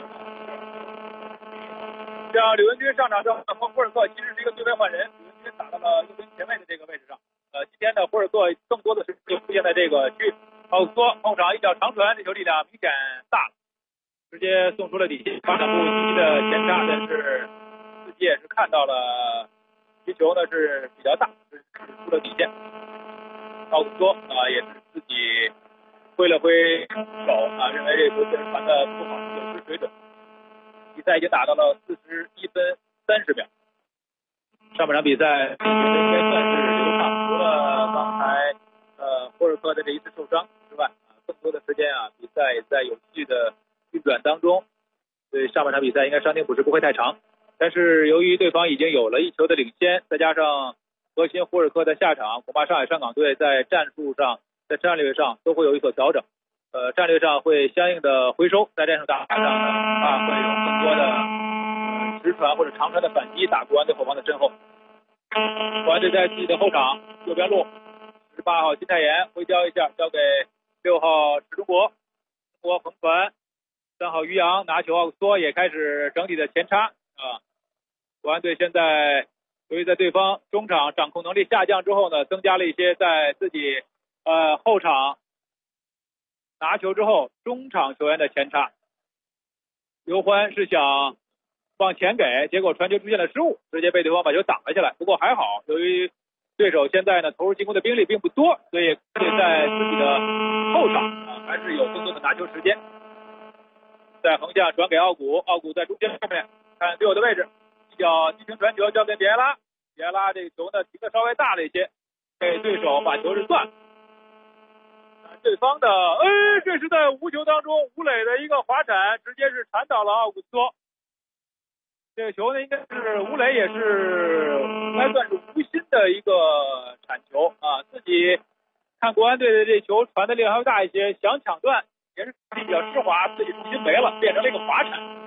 像吕文君上场之后，胡尔克其实是一个对位换人，吕文君打到了右边前卫的这个位置上。今天的胡尔克更多的是就出现在这个区域，奥古斯托后场一脚长传，这球力量明显大了，直接送出了底线，巴坎布积极的前插，但是自己也是看到了击球呢是比较大，是出了底线。奥古斯托也是自己挥了挥手认为这球确实传的不好，有失水准。比赛已经打到了41分30秒，上半场比赛应该算是流畅，除了刚才霍尔克的这一次受伤之外更多的时间比赛也在有序的运转当中，所以上半场比赛应该伤停补时不会太长。但是由于对方已经有了1球的领先，再加上核心胡尔克的下场，恐怕上海上港队在战术上在战略上都会有所调整，战略上会相应的回收，在战术打法上呢会有更多的直传或者长传的反击打国安队后方的身后。国安队在自己的后场右边路18号金泰妍回交一下，交给6号池中国，横传3号于洋拿球，奥古斯托也开始整体的前插国安队现在由于在对方中场掌控能力下降之后呢，增加了一些在自己后场拿球之后中场球员的前插。刘欢是想往前给，结果传球出现了失误，直接被对方把球挡了下来。不过还好，由于对手现在呢投入进攻的兵力并不多，所以在自己的后场还是有更多的拿球时间。在横向转给奥古，奥古在中间上面看队友的位置，一脚激情传球交给比埃拉，比埃拉这个球呢停的稍微大了一些，被对手把球是断了。对方的这是在无球当中吴磊的一个滑铲，直接是铲倒了奥古斯托。这个球呢应该是吴磊也是应该算是无心的一个铲球自己看国安队的这球传的力量还要大一些，想抢断也是比较湿滑，自己重心没了，变成了一个滑铲。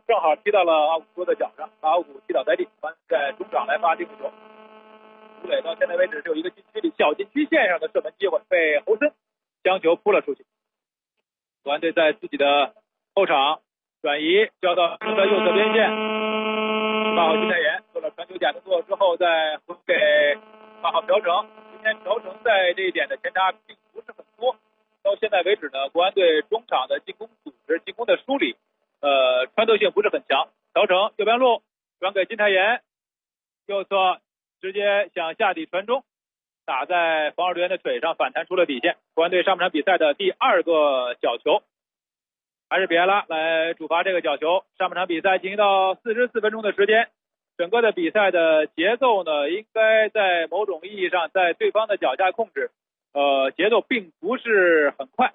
正好踢到了奥古斯托的脚上，把奥古踢倒在地，在中场来发定位球。吴磊到现在为止只有一个禁区里小禁区线上的射门机会，被侯森将球扑了出去。国安队在自己的后场转移，交到中的右侧边线，8号金泰妍做了传球假动作之后，再回给8号朴成。今天朴成在这一点的前插并不是很多。到现在为止呢，国安队中场的进攻组织、进攻的梳理，穿透性不是很强。朴成右边路转给金泰妍，右侧直接想下底传中，打在防守队员的腿上，反弹出了底线。国安队上半场比赛的第2个角球，还是比埃拉来主罚这个角球。上半场比赛进行到44分钟的时间，整个的比赛的节奏呢，应该在某种意义上在对方的脚下控制，节奏并不是很快。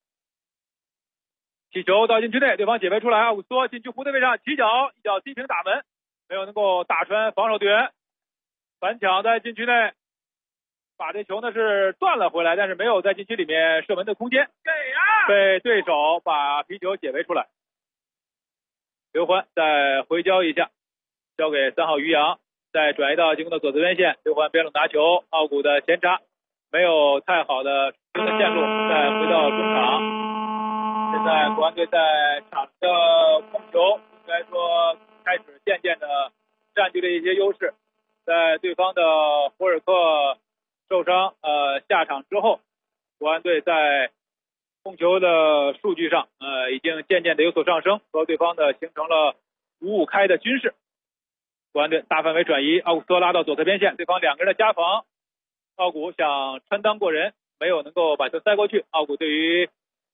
起球到禁区内，对方解围出来，奥古斯托禁区弧的位上起脚，一脚踢平打门，没有能够打穿防守队员，反抢在禁区内，把这球呢是断了回来，但是没有在禁区里面射门的空间，被对手把皮球解围出来。刘欢再回交一下，交给3号于洋，再转移到进攻的左侧边线，刘欢边路拿球，奥古的前插没有太好的线路，再回到中场。现在国安队在场的控球应该说开始渐渐的占据了一些优势，在对方的胡尔克受伤下场之后，国安队在控球的数据上已经渐渐的有所上升，和对方的形成了5-5开的均势。国安队大范围转移，奥古斯托拉到左侧边线，对方2个人的夹防，奥古想穿裆过人，没有能够把球塞过去。奥古对于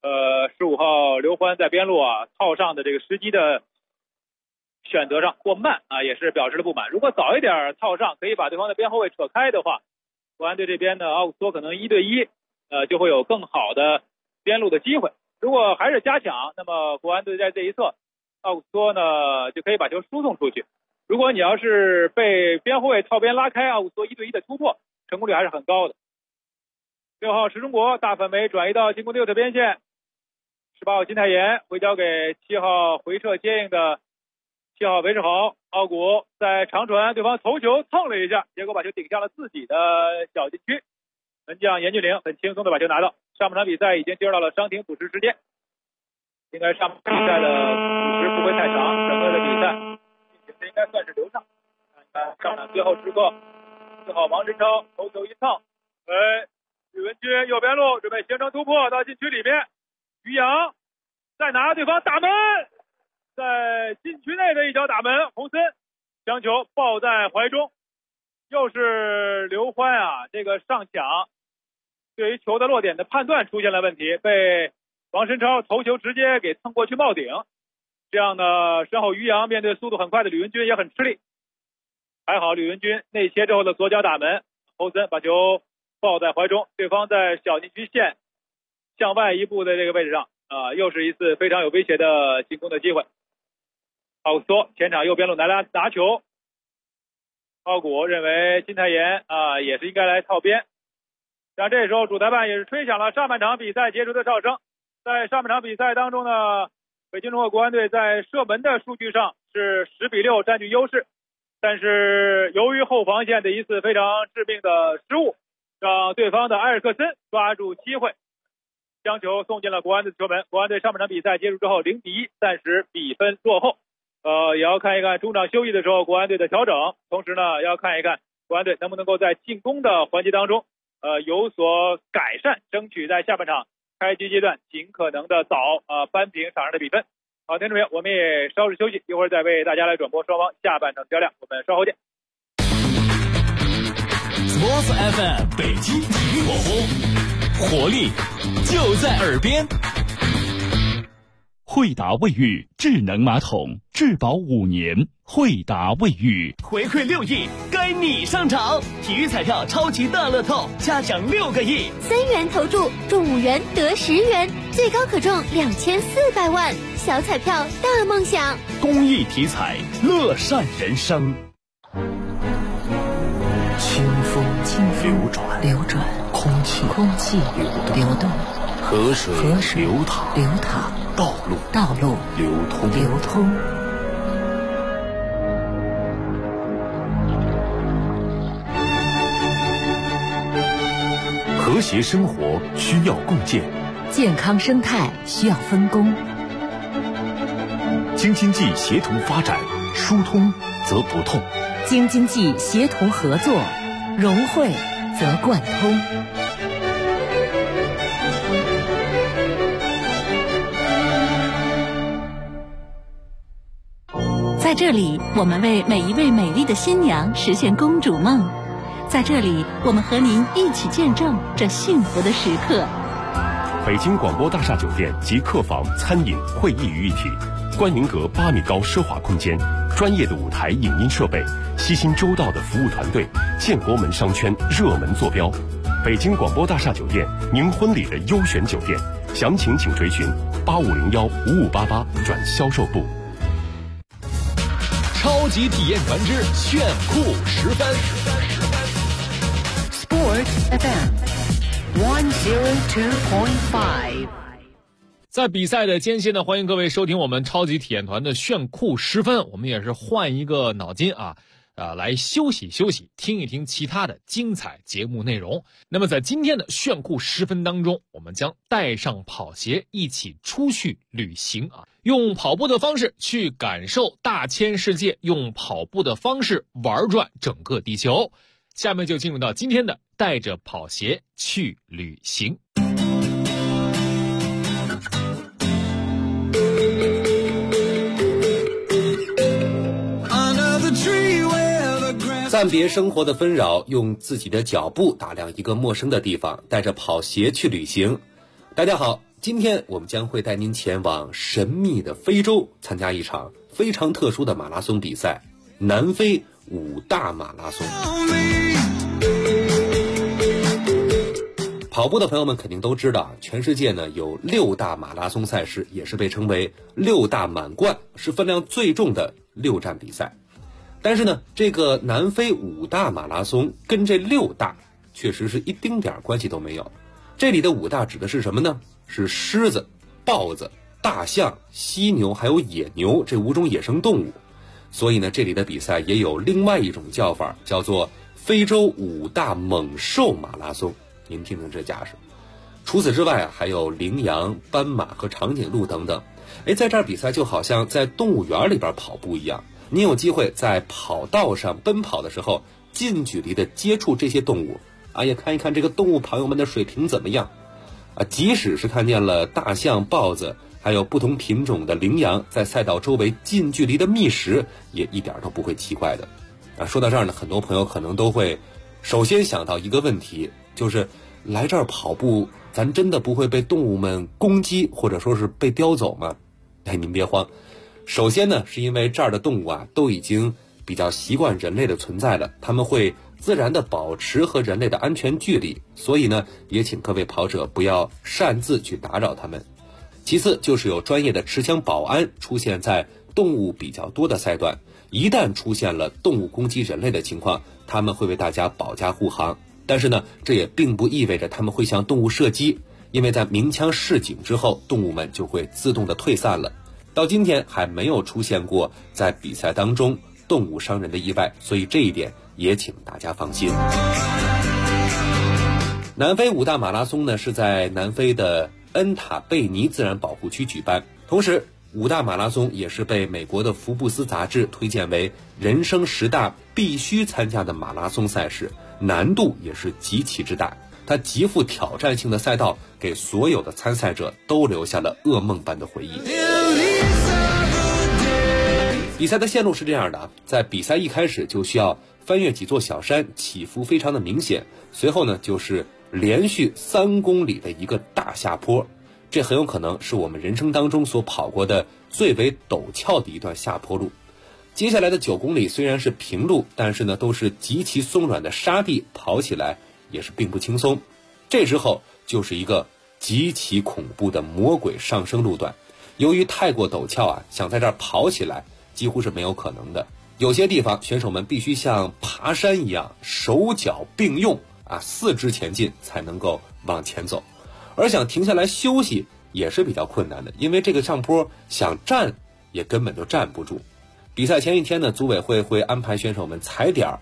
15号刘欢在边路套上的这个时机的选择上过慢也是表示了不满。如果早一点套上，可以把对方的边后卫扯开的话，国安队这边呢，奥古斯托可能1对1就会有更好的边路的机会。如果还是加强，那么国安队在这一侧，奥古斯托呢就可以把球输送出去。如果你要是被边后卫套边拉开，奥古斯托1对1的突破成功率还是很高的。6号石中国大范围转移到进攻的右侧边线，18号金泰妍回交给7号回撤接应的7号韦世豪，奥古在长传，对方头球蹭了一下，结果把球顶向了自己的小禁区，门将严俊凌很轻松的把球拿到。上半场比赛已经进入到了伤停补时时间，应该上半场比赛的补时不会太长，整个的比赛进行的应该算是流畅。看上场最后时刻，4号王申超头球一蹭，吕文君右边路准备形成突破到禁区里面，于洋再拿对方打门，在禁区内的一脚打门，洪森将球抱在怀中。又是刘欢这个上抢对于球的落点的判断出现了问题，被王申超头球直接给蹭过去帽顶，这样呢身后于洋面对速度很快的吕文君也很吃力，还好吕文君内切之后的左脚打门，洪森把球抱在怀中，对方在小禁区线向外一步的这个位置上又是一次非常有威胁的进攻的机会。奥古斯托前场右边路拿球，奥古认为金泰妍也是应该来套边，像这时候主裁判也是吹响了上半场比赛结束的哨声。在上半场比赛当中呢，北京中赫国安队在射门的数据上是10比6占据优势，但是由于后防线的一次非常致命的失误，让对方的埃尔克森抓住机会将球送进了国安队的球门。国安队上半场比赛结束之后0比1暂时比分落后。也要看一看中场休息的时候国安队的调整，同时呢要看一看国安队能不能够在进攻的环节当中有所改善，争取在下半场开局阶段尽可能的早扳平场上的比分。好，听众朋友，我们也稍事休息，一会儿再为大家来转播双方下半场较量，我们稍后见。
Sports FM 北京体育广播，活力就在耳边。惠达卫浴智能马桶，质保5年。惠达卫浴
回馈6亿，该你上场！体育彩票超级大乐透，加奖6个亿
，3元投注中5元得10元，最高可中2400万。小彩票大梦想，
公益体彩，乐善人生。清风流转，空气流动，河水流淌，道路流通。
谐生活需要共建，
健康生态需要分工。
京津冀协同发展，疏通则不痛；
京津冀协同合作，融汇则贯通。在这里，我们为每一位美丽的新娘实现公主梦。在这里，我们和您一起见证这幸福的时刻。
北京广播大厦酒店集客房、餐饮、会议于一体，观云阁8米高奢华空间，专业的舞台影音设备，悉心周到的服务团队，建国门商圈热门坐标。北京广播大厦酒店，您婚礼的优选酒店，详情请垂询8501-5588转销售部。
超级体验团之炫酷10分。
Sport FM 102.5。
在比赛的间隙呢，欢迎各位收听我们超级体验团的炫酷10分。我们也是换一个脑筋来休息休息，听一听其他的精彩节目内容。那么在今天的炫酷10分当中，我们将带上跑鞋一起出去旅行用跑步的方式去感受大千世界，用跑步的方式玩转整个地球。下面就进入到今天的带着跑鞋去旅行。
暂别生活的纷扰，用自己的脚步打量一个陌生的地方，带着跑鞋去旅行。大家好，今天我们将会带您前往神秘的非洲，参加一场非常特殊的马拉松比赛——南非5大马拉松。跑步的朋友们肯定都知道，全世界呢有6大马拉松赛事，也是被称为6大满贯，是分量最重的6站比赛。但是呢，这个南非5大马拉松跟这6大确实是一丁点关系都没有。这里的5大指的是什么呢？是狮子、豹子、大象、犀牛还有野牛这5种野生动物。所以呢，这里的比赛也有另外一种叫法，叫做非洲5大猛兽马拉松。您听听这架势。除此之外还有羚羊、斑马和长颈鹿等等。在这儿比赛就好像在动物园里边跑步一样，你有机会在跑道上奔跑的时候，近距离的接触这些动物也看一看这个动物朋友们的水平怎么样即使是看见了大象、豹子还有不同品种的羚羊在赛道周围近距离的觅食，也一点都不会奇怪的说到这儿呢，很多朋友可能都会首先想到一个问题，就是来这儿跑步咱真的不会被动物们攻击或者说是被叼走吗？您别慌，首先呢，是因为这儿的动物都已经比较习惯人类的存在了，他们会自然的保持和人类的安全距离，所以呢，也请各位跑者不要擅自去打扰他们。其次就是有专业的持枪保安出现在动物比较多的赛段，一旦出现了动物攻击人类的情况，他们会为大家保驾护航。但是呢，这也并不意味着他们会向动物射击，因为在鸣枪示警之后，动物们就会自动的退散了。到今天还没有出现过在比赛当中动物伤人的意外，所以这一点也请大家放心。南非5大马拉松呢是在南非的恩塔贝尼自然保护区举办，同时5大马拉松也是被美国的福布斯杂志推荐为人生10大必须参加的马拉松赛事，难度也是极其之大。它极富挑战性的赛道给所有的参赛者都留下了噩梦般的回忆。比赛的线路是这样的，在比赛一开始就需要翻越几座小山，起伏非常的明显，随后呢就是连续3公里的一个大下坡，这很有可能是我们人生当中所跑过的最为陡峭的一段下坡路。接下来的9公里虽然是平路，但是呢都是极其松软的沙地，跑起来也是并不轻松。这之后就是一个极其恐怖的魔鬼上升路段，由于太过陡峭想在这儿跑起来几乎是没有可能的。有些地方选手们必须像爬山一样手脚并用四肢前进才能够往前走，而想停下来休息也是比较困难的，因为这个上坡想站也根本就站不住。比赛前一天呢，组委会会安排选手们踩点